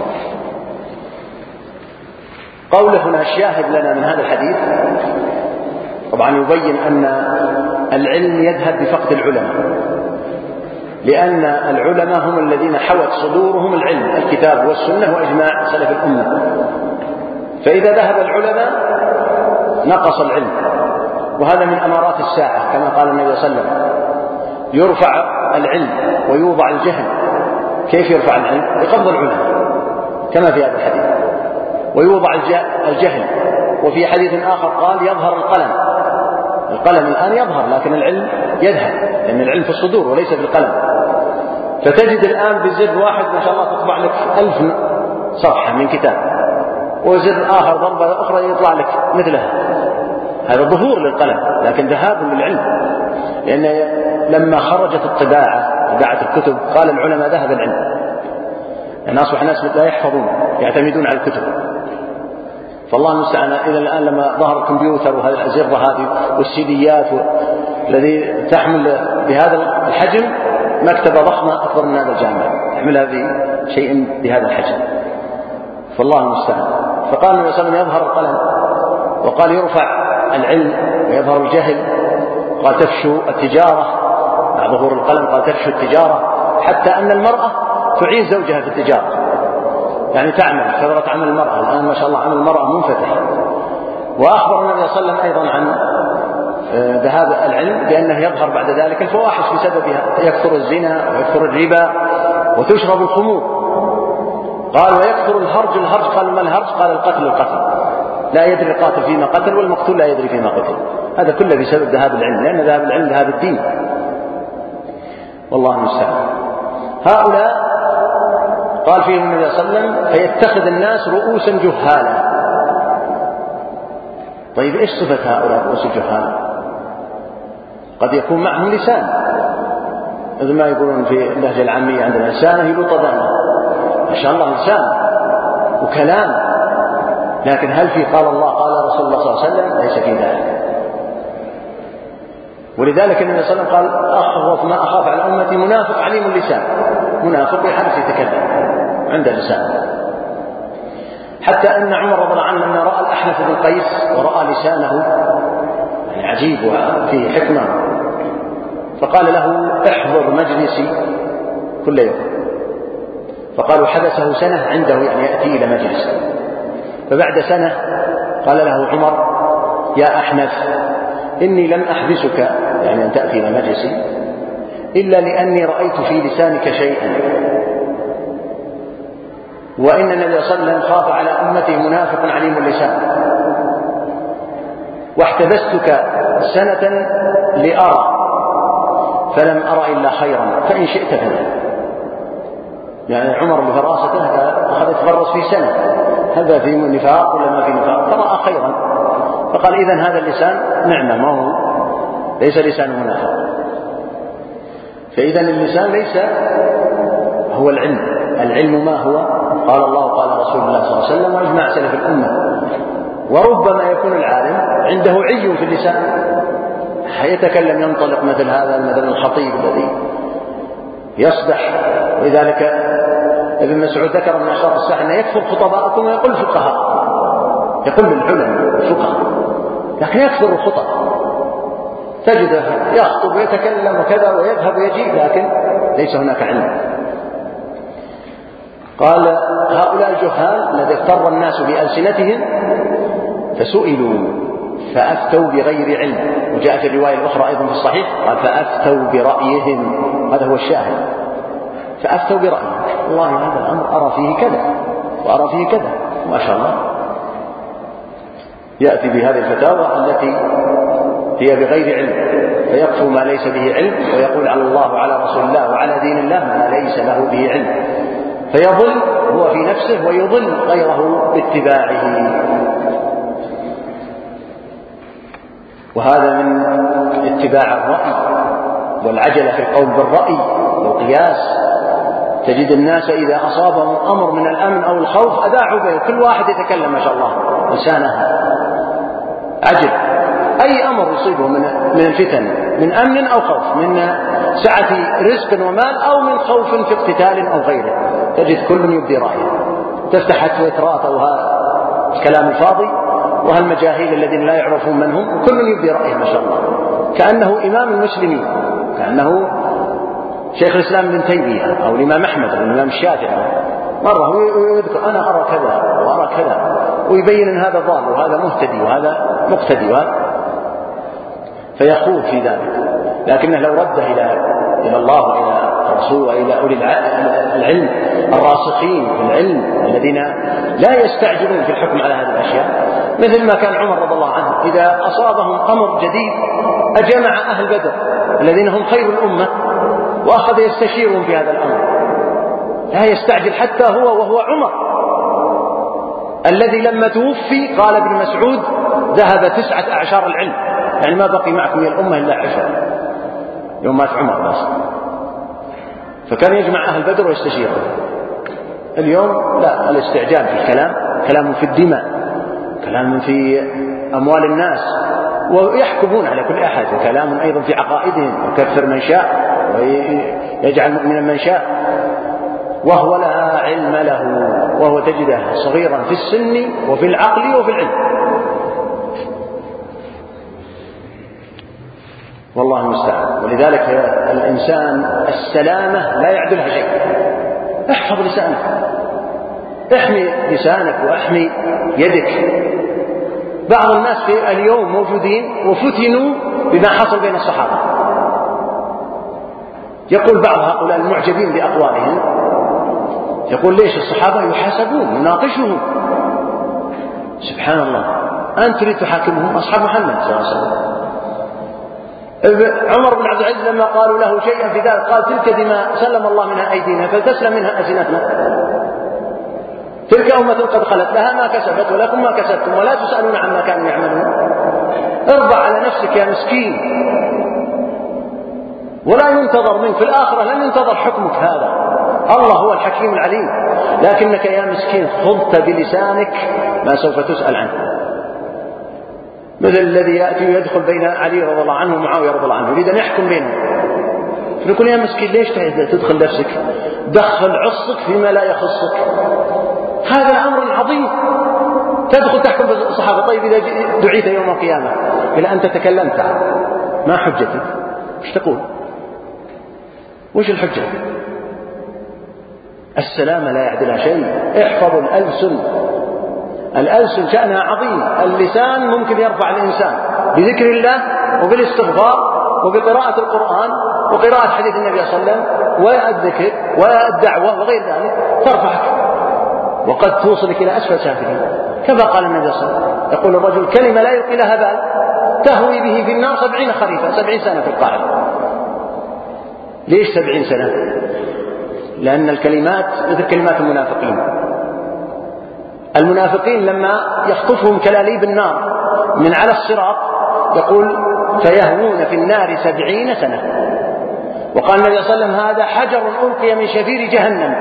Speaker 1: قوله هنا الشاهد لنا من هذا الحديث طبعا يبين أن العلم يذهب بفقد العلماء، لأن العلماء هم الذين حوت صدورهم العلم الكتاب والسنة وإجماع سلف الأمة، فإذا ذهب العلماء نقص العلم، وهذا من أمارات الساعة كما قال النبي صلى الله عليه وسلم: يرفع العلم ويوضع الجهل. كيف يرفع العلم؟ بقبض العلماء كما في هذا الحديث، ويوضع الجهل. وفي حديث آخر قال: يظهر القلم. القلم الآن يظهر لكن العلم يذهب، لأن العلم في الصدور وليس في القلم. فتجد الآن بزر واحد ما شاء الله تطبع لك ألف صفحة من كتاب، وزر آخر ضربة أخرى يطلع لك مثلها. هذا ظهور للقلم لكن ذهاب للعلم، لأن لما خرجت الطباعة طباعة الكتب قال العلماء ذهب العلم، يعني أصبح الناس لا يحفظون يعتمدون على الكتب. فالله المستعان إلى الآن لما ظهر الكمبيوتر وهذه الأزرة هذه والسيديات الذي تحمل بهذا الحجم مكتبة ضخمة أكبر من هذا الجامع يحملها بشيء بهذا الحجم، فالله المستعان. فقال النبي صلى الله عليه وسلم: يظهر القلم، وقال يرفع العلم ويظهر الجهل، قال تفشو التجارة مع ظهور القلم، قال تفشو التجارة، حتى أن المرأة تعين زوجها في التجارة، يعني تعمل كثرة عمل المرأة الآن ما شاء الله، عمل المرأة منفتح. وأخبر النبي صلى الله عليه وسلم أيضا عن ذهاب العلم بأنه يظهر بعد ذلك الفواحش بسببها، يكثر الزنا ويكثر الربا وتشرب الخمور. قال: ويكثر الهرج. الهرج قال: ما الهرج؟ قال: القتل. القتل لا يدري القاتل فيما قتل والمقتول لا يدري فيما قتل. هذا كله بسبب ذهاب العلم، لأن ذهاب العلم ذهاب الدين، والله المستعان. هؤلاء قال فيهم النبي صلى الله عليه وسلم: فيتخذ الناس رؤوسا جهالا. طيب إيش صفة هؤلاء رؤوس الجهال؟ قد يكون معهم لسان، مثل ما يقولون في اللهجة العامية عندنا: لسانه يلطضانه، ما شاء الله لسان وكلام، لكن هل في قال الله قال رسول الله صلى الله عليه وسلم؟ ليس في ذلك. ولذلك النبي صلى الله عليه وسلم قال: أخوف ما أخاف على أمتي منافق عليم اللسان. منافق يحرص يتكلم عنده لسان، حتى أن عمر رضي الله عنه لما رأى الأحنف بن قيس ورأى لسانه يعني عجيب وفيه حكمة، فقال له: احضر مجلسي كل يوم. فقالوا حبسه سنة عنده، يعني يأتي إلى مجلسه. فبعد سنة قال له عمر: يا أحنف، إني لم أحبسك يعني أن تأتي إلى مجلسي إلا لأني رأيت في لسانك شيئا، وإن النبي صلى الله عليه وسلم خاف على أمته منافق عليم اللسان، واحتبستك سنة لأرى فلم أرى إلا خيرا، فإن شئت فلا. يعني عمر بفراسته أخذ يتغرس في سنة، هذا في نفاق ولا ما في نفاق؟ فرأى خيرا، فقال: إذن هذا اللسان نعمة، ما هو ليس لسان منافق. فإذن اللسان ليس هو العلم. العلم ما هو؟ قال الله قال رسول الله صلى الله عليه وسلم وإجماع سلف الأمة. وربما يكون العالم عنده عي في اللسان، يتكلم ينطلق مثل هذا مثل الخطيب الذي يصدح، ولذلك ابن مسعود ذكر من أشراط الساعة أنه يكفر خطباءكم ويقول الفقهاء، يقول العلماء الفقهاء، لكن يكفر الخطباء، تجده يخطب ويتكلم وكذا ويذهب ويجيء، لكن ليس هناك علم. قال هؤلاء الجهال الذي اغتر الناس بألسنتهم فسئلوا فأفتوا بغير علم، وجاء في الرواية الأخرى أيضا في الصحيح قال فأفتوا برأيهم، هذا هو الشاهد، فأفتوا برأيهم. والله هذا الأمر أرى فيه كذا وأرى فيه كذا، ما شاء الله يأتي بهذه الفتاوى التي هي بغير علم، فيقفو ما ليس به علم ويقول على الله وعلى رسول الله وعلى دين الله ما ليس له به علم، فيضل هو في نفسه ويضل غيره باتباعه. وهذا من اتباع الرأي والعجلة في القول بالرأي والقياس. تجد الناس إذا أصابهم أمر من الأمن أو الخوف أذاعوا به، كل واحد يتكلم ما شاء الله لسانه عجل، أي أمر يصيبه من من الفتن، من أمن أو خوف، من سعة رزق ومال أو من خوف في اقتتال أو غيره، تجد كل يبدي رأيه. تفتح التويترات أو الكلام الفاضي وهالمجاهيل الذين لا يعرفون من هم، وكل يبدي رأيه ما شاء الله، كأنه إمام المسلمين، كأنه شيخ الإسلام ابن تيمية أو الإمام أحمد أو الإمام الشافعي. مرة هو يذكر أنا أرى كذا وأرى كذا، ويبين أن هذا ضال وهذا مهتدي وهذا مقتدي، فيخوض في ذلك. لكنه لو رده إلى إلى الله وإلى الرسول وإلى أولي العلم الراسخين في العلم الذين لا يستعجلون في الحكم على هذه الأشياء، مثل ما كان عمر رضي الله عنه إذا أصابهم أمر جديد أجمع أهل بدر الذين هم خير الأمة وأخذ يستشيرهم في هذا الأمر، لا يستعجل حتى هو وهو عمر الذي لما توفي قال ابن مسعود ذهب تسعة أعشار العلم، يعني ما بقي معكم من الأمة إلا عشر يوم مات عمر بس، فكان يجمع أهل بدر ويستشيرهم. اليوم لا، الاستعجال في الكلام، كلام في الدماء، كلام في أموال الناس، ويحكمون على كل أحد، وكلام أيضا في عقائدهم، وكفر من شاء ويجعل مؤمنا من شاء، وهو لا علم له، وهو تجده صغيرا في السن وفي العقل وفي العلم، والله المستعان. ولذلك الإنسان السلامة لا يعدلها شيء. احفظ لسانك، احمي لسانك واحمي يدك. بعض الناس في اليوم موجودين وفتنوا بما حصل بين الصحابة، يقول بعض هؤلاء المعجبين بأقوالهم، يقول ليش الصحابة يحاسبون يناقشهم؟ سبحان الله، أنت تريد تحاكمهم؟ أصحاب محمد صلى الله عليه وسلم. عمر بن عبد العزيز لما قالوا له شيئا في ذلك قال تلك دماء سلم الله منها أيدينا فلتسلم منها ألسنتنا، تلك أمة قد خلت لها ما كسبت ولكم ما كسبتم ولا تسألون عما كانوا يعملون. ارضى على نفسك يا مسكين، ولا ينتظر منك في الآخرة، لن ينتظر حكمك هذا، الله هو الحكيم العليم، لكنك يا مسكين خضت بلسانك ما سوف تسأل عنه. مثل الذي يأتي ويدخل بين علي رضي الله عنه ومعاوية رضي الله عنه يريد أن يحكم بينهم، فنقول يا مسكين ليش تدخل نفسك؟ دخل عصك فيما لا يخصك، هذا أمر عظيم. تدخل تحكم بالصحابة، طيب إذا دعيت يوم القيامة إلى أن تتكلمت ما حجتك؟ وش تقول؟ وش الحجة؟ السلامة لا يعدلها شيء. احفظوا الألسن، الألسن شأنها عظيم. اللسان ممكن يرفع الإنسان بذكر الله وبالاستغفار وبقراءة القرآن وقراءة حديث النبي صلى الله عليه وسلم والذكر والدعوة وغير ذلك، ترفعك وقد توصلك إلى أسفل سافلين، كما قال النبي صلى الله عليه وسلم، يقول الرجل كلمة لا يلقي لها بال تهوي به في النار سبعين خريفا، سبعين سنة في القاعدة. ليش سبعين سنة؟ لأن الكلمات مثل كلمات المنافقين. المنافقين لما يخطفهم كلاليب النار من على الصراط يقول فيهوون في النار سبعين سنة. وقال النبي صلى الله عليه وسلم هذا حجر ألقي من شفير جهنم.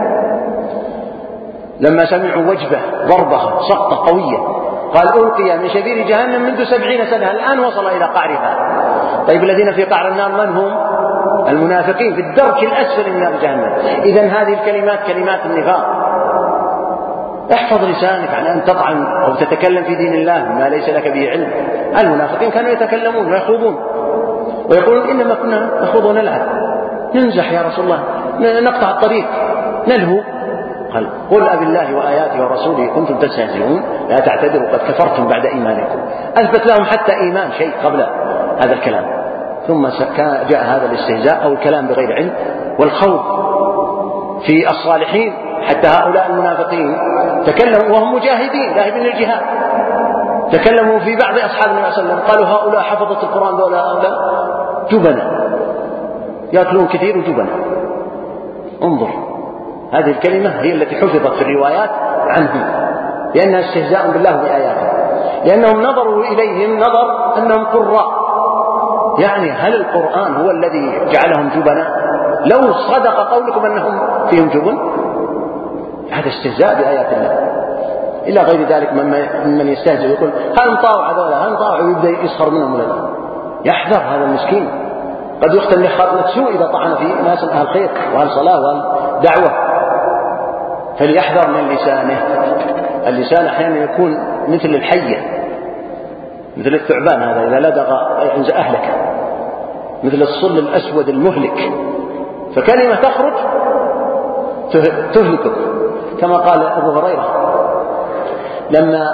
Speaker 1: لما سمعوا وجبة ضربة سقطة قوية قال ألقي من شفير جهنم منذ سبعين سنة، الآن وصل إلى قعرها. طيب الذين في قعر النار من هم؟ المنافقين في الدرك الأسفل من نار جهنم. إذن هذه الكلمات كلمات النفاق. احفظ لسانك عن أن تطعن أو تتكلم في دين الله ما ليس لك به علم. المنافقين كانوا يتكلمون ويخوضون ويقولون إنما كنا نخوض ونلعب، نمزح يا رسول الله، نقطع الطريق، نلهو. قال قل أبي الله وآياته ورسوله كنتم تستهزئون لا تعتذروا قد كفرتم بعد إيمانكم. أثبت لهم حتى إيمان شيء قبل هذا الكلام، ثم جاء هذا الاستهزاء أو الكلام بغير علم والخوض في الصالحين. حتى هؤلاء المنافقين تكلموا وهم مجاهدين ذاهبين للجهاد، تكلموا في بعض أصحاب النبي صلى الله عليه وسلم قالوا هؤلاء حفظت القرآن ولا هؤلاء جبنا يأكلون كثير وجبنا. انظر، هذه الكلمة هي التي حفظت في الروايات عنهم لأنها استهزاء بالله بآياته، لأنهم نظروا إليهم نظر أنهم قراء. يعني هل القرآن هو الذي جعلهم جبنا؟ لو صدق قولكم أنهم فيهم جبن، هذا استهزاء بآيات الله. إلى غير ذلك ممن يستهزئ يقول هل نطاوع هذولا هل نطاوع ويبدأ يسخر منهم ولا لا. يحذر هذا المسكين، قد يختم له خاتمة سوء إذا طعن في ناس أهل خير وأهل صلاة وأهل دعوة. فليحذر من لسانه. اللسان أحيانا يكون مثل الحية، مثل الثعبان هذا إذا لدغ أهلك، مثل الصل الأسود المهلك، فكلمة تخرج تهلكك. كما قال أبو هريرة لما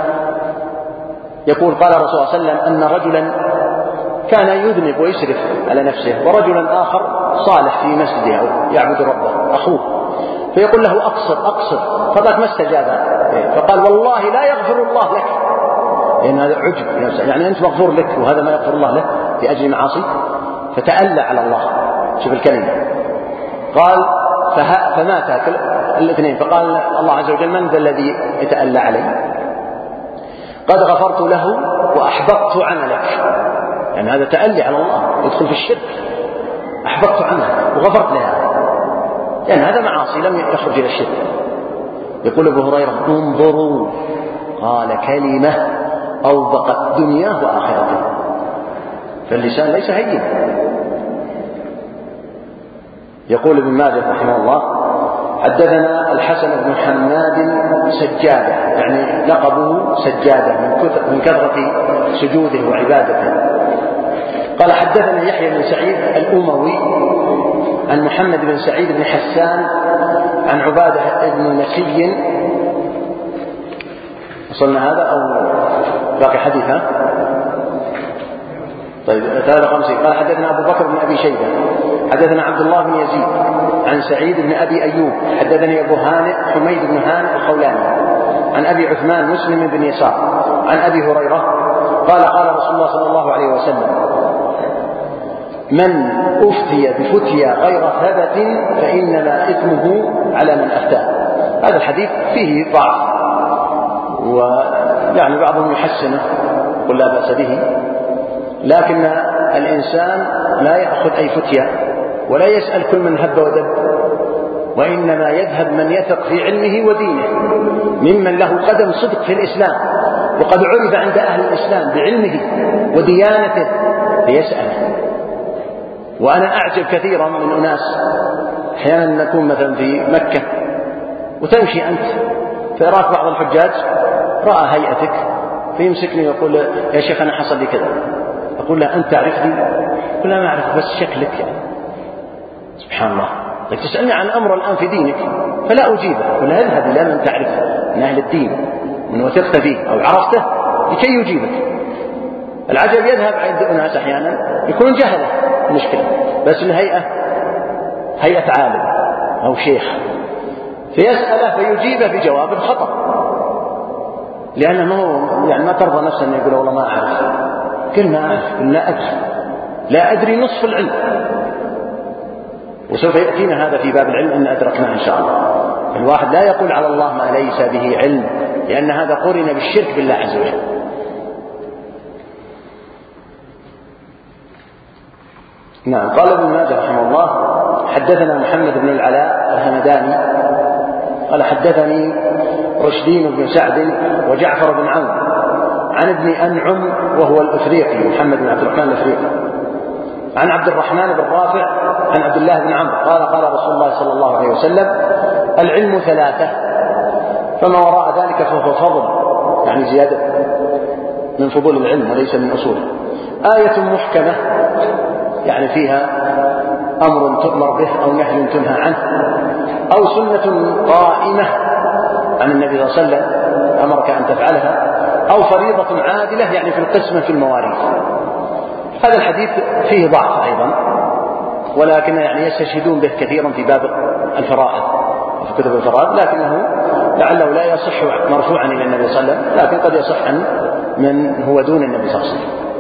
Speaker 1: يقول قال الرسول صلى الله عليه وسلم أن رجلا كان يذنب ويسرف على نفسه ورجلا آخر صالح في مسجده يعبد ربه أخوه، فيقول له أقصر أقصر، فذاك ما استجاب، فقال والله لا يغفر الله لك، لأن هذا عجب، يعني أنت مغفور لك وهذا ما يغفر الله لك لأجل معاصي. فتألى على الله. شوف الكلمة. قال فمات الاثنين، فقال الله عز وجل من ذا الذي يتألى علي؟ قد غفرت له وأحبطت عملك. يعني هذا تألي على الله، يدخل في الشرك. أحبطت عملك وغفرت لها، يعني هذا معاصي لم يخرج إلى الشرك. يقول أبو هريرة انظروا، قال كلمة أوبقت دنياه وآخرته. فاللسان ليس هين. من ابن ماجه رحمه الله حدثنا الحسن بن حماد سجادة، يعني لقبه سجادة من كثرة سجوده وعبادته. قال حدثنا يحيى بن سعيد الأموي عن محمد بن سعيد بن حسان عن عبادة بن نسي. وصلنا هذا أو باقي حديثها؟ طيب ثلاثة خمسين. قال حدثنا أبو بكر بن أبي شيبة حدثنا عبد الله بن يزيد عن سعيد بن أبي أيوب حدثني أبو هانئ حميد بن هانئ الخولاني عن أبي عثمان مسلم بن يسار عن أبي هريرة قال قال رسول الله صلى الله عليه وسلم من أفتي بفتيا غير ثبت فإنما إثمه على من أفتاه. هذا الحديث فيه ضعف، ويعني بعضهم يحسنه قل لا بأس به، لكن الإنسان لا يأخذ أي فتية ولا يسأل كل من هب ودب، وإنما يذهب من يثق في علمه ودينه ممن له قدم صدق في الإسلام وقد عرف عند أهل الإسلام بعلمه وديانته فيسأله. وأنا أعجب كثيرا من أناس أحيانا نكون مثلا في مكة وتمشي أنت فيراك بعض الحجاج رأى هيئتك فيمسكني ويقول يا شيخ أنا حصل لي كذا، أقول له أنت تعرفني؟ يقول لا ما أعرف بس شكلك يعني. سبحان الله، لك تسألني عن أمر الآن في دينك فلا أجيبه، أقول له اذهب إلى من تعرف من أهل الدين من وثقت فيه أو عرفته لكي يجيبك. العجب يذهب عند أناس أحيانا يكون جهله مشكلة، بس الهيئة هيئة عالم أو شيخ فيسأله فيجيبه بجواب خطأ، لأنه ما هو يعني ما ترضى نفسه أن يقول والله ما أعرف، قل ما أعرف، قل لا أدري، لا أدري نصف العلم. وسوف يأتينا هذا في باب العلم إن أدركناه إن شاء الله. الواحد لا يقول على الله ما ليس به علم، لأن هذا قرن بالشرك بالله عز وجل. نعم. قال ابن ماجه رحمه الله حدثنا محمد بن العلاء الهمداني قال حدثني رشدين بن سعد وجعفر بن عون عن ابن أنعم وهو الأفريقي محمد بن عبد الرحمن الأفريقي عن عبد الرحمن بن رافع عن عبد الله بن عمرو قال قال رسول الله صلى الله عليه وسلم: العلم ثلاثة فما وراء ذلك فهو فضل، يعني زيادة من فضول العلم وليس من أصوله. آية محكمة يعني فيها أمر تؤمر به أو نهي تنهى عنه، أو سنة قائمة عن النبي صلى الله عليه وسلم أمرك أن تفعلها، أو فريضة عادلة يعني في القسمة في المواريث. هذا الحديث فيه ضعف أيضا، ولكن يعني يستشهدون به كثيرا في باب الفرائض في كتب الفرائض، لكنه لعله لا يصح مرفوعا إلى النبي صلى الله عليه وسلم، لكن قد يصح عن من هو دون النبي صلى الله عليه وسلم.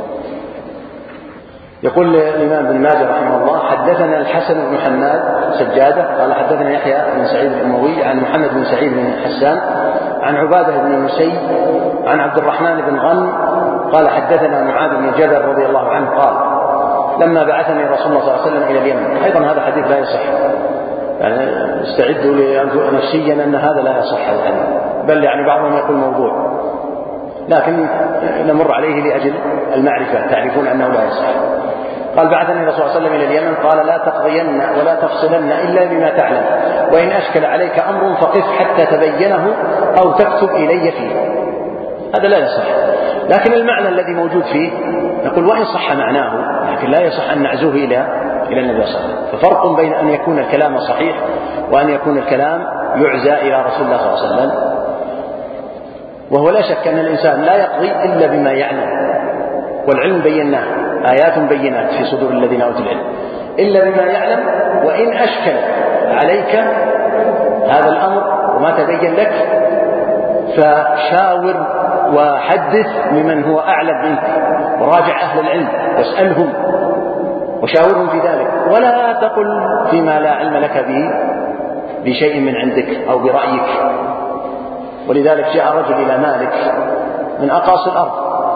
Speaker 1: يقول الإمام ابن ماجه رحمه الله: حدثنا الحسن بن حماد سجادة قال حدثنا يحيى بن سعيد الأموي عن محمد بن سعيد بن حسان عن عبادة بن نسي عن عبد الرحمن بن غنم قال حدثنا معاذ بن جبل رضي الله عنه قال: لما بعثني رسول الله صلى الله عليه وسلم إلى اليمن. أيضا هذا حديث لا يصح، يعني استعدوا نفسيا أن هذا لا يصح الحديث، بل يعني بعضهم يقول موضوع، لكن نمر عليه لأجل المعرفة، تعرفون أنه لا يصح. قال: بعثني الرسول صلى الله عليه وسلم إلى اليمن قال: لا تقضين ولا تفصلن إلا بما تعلم، وإن أشكل عليك أمر فقف حتى تبينه أو تكتب إلي فيه. هذا لا يصح، لكن المعنى الذي موجود فيه نقول وإن صح معناه، لكن لا يصح أن نعزوه إلى إلى النبي صلى الله عليه وسلم. ففرق بين أن يكون الكلام صحيح وأن يكون الكلام يعزى إلى رسول الله صلى الله عليه وسلم. وهو لا شك أن الإنسان لا يقضي إلا بما يعلم، والعلم بيناه، آيات بينات في صدور الذين أوتوا العلم، إلا بما يعلم. وإن أشكل عليك هذا الأمر وما تبين لك فشاور وحدث ممن هو أعلم منك، وراجع أهل العلم واسألهم وشاورهم في ذلك، ولا تقل فيما لا علم لك به بشيء من عندك أو برأيك. ولذلك جاء رجل إلى مالك من أقاصي الأرض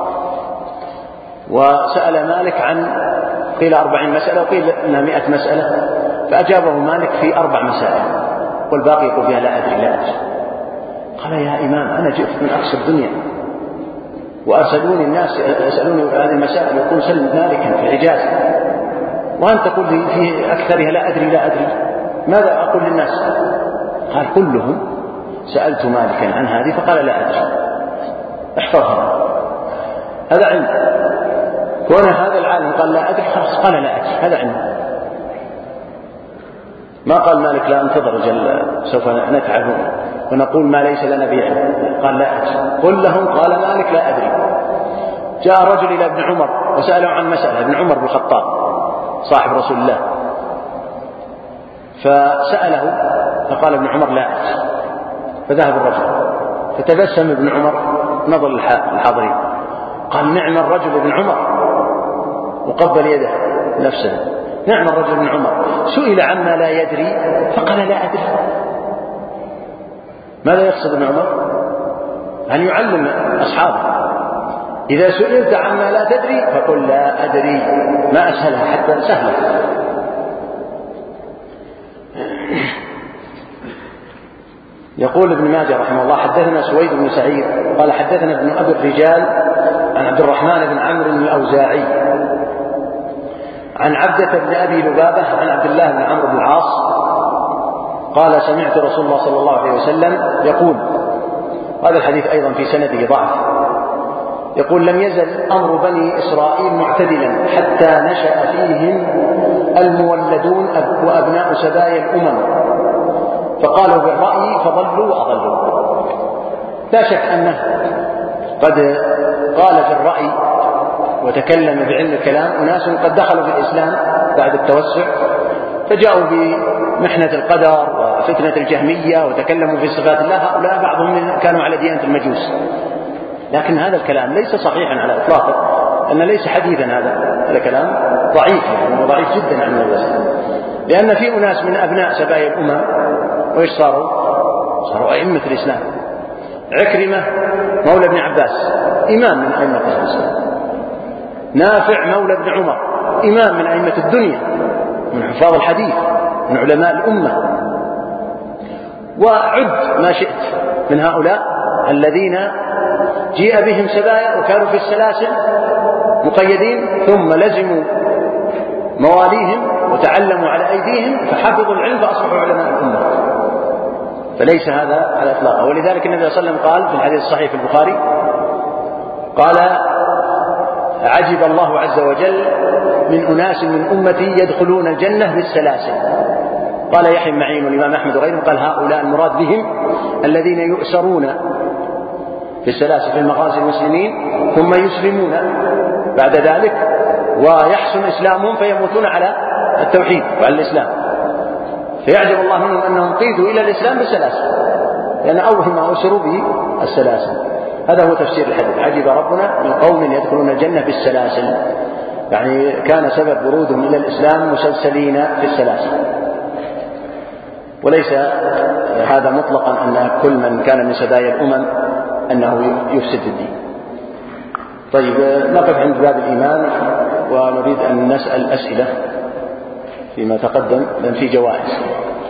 Speaker 1: وسأل مالك عن قيل أربعين مسألة وقيل إنها مئة مسألة، فأجابه مالك في أربع مسائل والباقي يقول فيها لا أدري لا أدري. قال: يا إمام أنا جئت من أقصى الدنيا وأرسلوني الناس يسألوني هذه المسائل يقول سل مالكا في الحجاز، وأنت تقول لي في أكثرها لا أدري لا أدري، ماذا أقول للناس؟ قال: كلهم سألت مالكا عن هذه فقال لا أدري. احفظها، هذا علم. كون هذا العالم قال لا أدري خلاص قال لا أدري، هذا علم. ما قال مالك لا انتظر جل سوف نتعب ونقول ما ليس لنا بعلم، قال لا أدري. قل لهم قال مالك لا أدري. جاء رجل إلى ابن عمر وسأله عن مسألة، ابن عمر بن الخطاب صاحب رسول الله، فسأله فقال ابن عمر لا أدري. فذهب الرجل فتبسم ابن عمر نظر الحاضرين قال: نعم الرجل ابن عمر، وقبل يده نفسه. نعم الرجل ابن عمر، سئل عما لا يدري فقال لا أدري. ماذا يقصد ابن عمر؟ أن يعلم أصحابه: إذا سئلت عما لا تدري فقل لا أدري، ما أسهلها حتى سهلة. يقول ابن ماجه رحمه الله: حدثنا سويد بن سعيد قال حدثنا ابن أبي الرجال عن عبد الرحمن بن عمرو الأوزاعي عن عبدة بن أبي لبابة عن عبد الله بن عمرو بن العاص قال: سمعت رسول الله صلى الله عليه وسلم يقول. هذا الحديث أيضا في سنده ضعف. يقول: لم يزل أمر بني إسرائيل معتدلا حتى نشأ فيهم المولدون وأبناء سبايا الأمم، فقالوا بالرأي فضلوا وأضلوا. لا شك أنه قد قال في الرأي وتكلم بعلم الكلام أناس قد دخلوا في الإسلام بعد التوسع، فجاءوا بمحنة القدر وفتنة الجهمية وتكلموا في صفات الله. هؤلاء بعضهم كانوا على ديانة المجوس، لكن هذا الكلام ليس صحيحا على إطلاقه، أن ليس حديثا، هذا هذا كلام ضعيف، يعني ضعيف جدا عن الإسلام. لأن في أناس من أبناء سبايا الأمم وإيش صاروا؟ صاروا أئمة الإسلام. عكرمة مولى ابن عباس إمام من أئمة الإسلام، نافع مولى ابن عمر إمام من أئمة الدنيا، من حفاظ الحديث، من علماء الأمة. وعد ما شئت من هؤلاء الذين جيء بهم سبايا وكانوا في السلاسل مقيدين، ثم لزموا مواليهم وتعلموا على أيديهم فحفظوا العلم فأصبحوا علماء الأمة، فليس هذا على إطلاقه. ولذلك النبي صلى الله عليه وسلم قال في الحديث الصحيح في البخاري قال: عجب الله عز وجل من أناس من أمتي يدخلون الجنة بالسلاسل. قال يحيى بن معين والإمام أحمد وغيرهم قال: هؤلاء المراد بهم الذين يؤسرون بالسلاسل في المغازي المسلمين ثم يسلمون بعد ذلك ويحسن إسلامهم فيموتون على التوحيد وعلى الإسلام، فيعجب الله منهم أنهم قيدوا إلى الإسلام بالسلاسل، لأن أول ما أسروا به السلاسل. هذا هو تفسير الحديث: عجب ربنا من قوم يدخلون الجنة بالسلاسل، يعني كان سبب ورودهم إلى الإسلام مسلسلين في السلاسل. وليس هذا مطلقا أن كل من كان من سبايا الأمم أنه يفسد الدين. طيب، نقف عند باب الإيمان ونريد أن نسأل أسئلة فيما تقدم لأن في جوائز.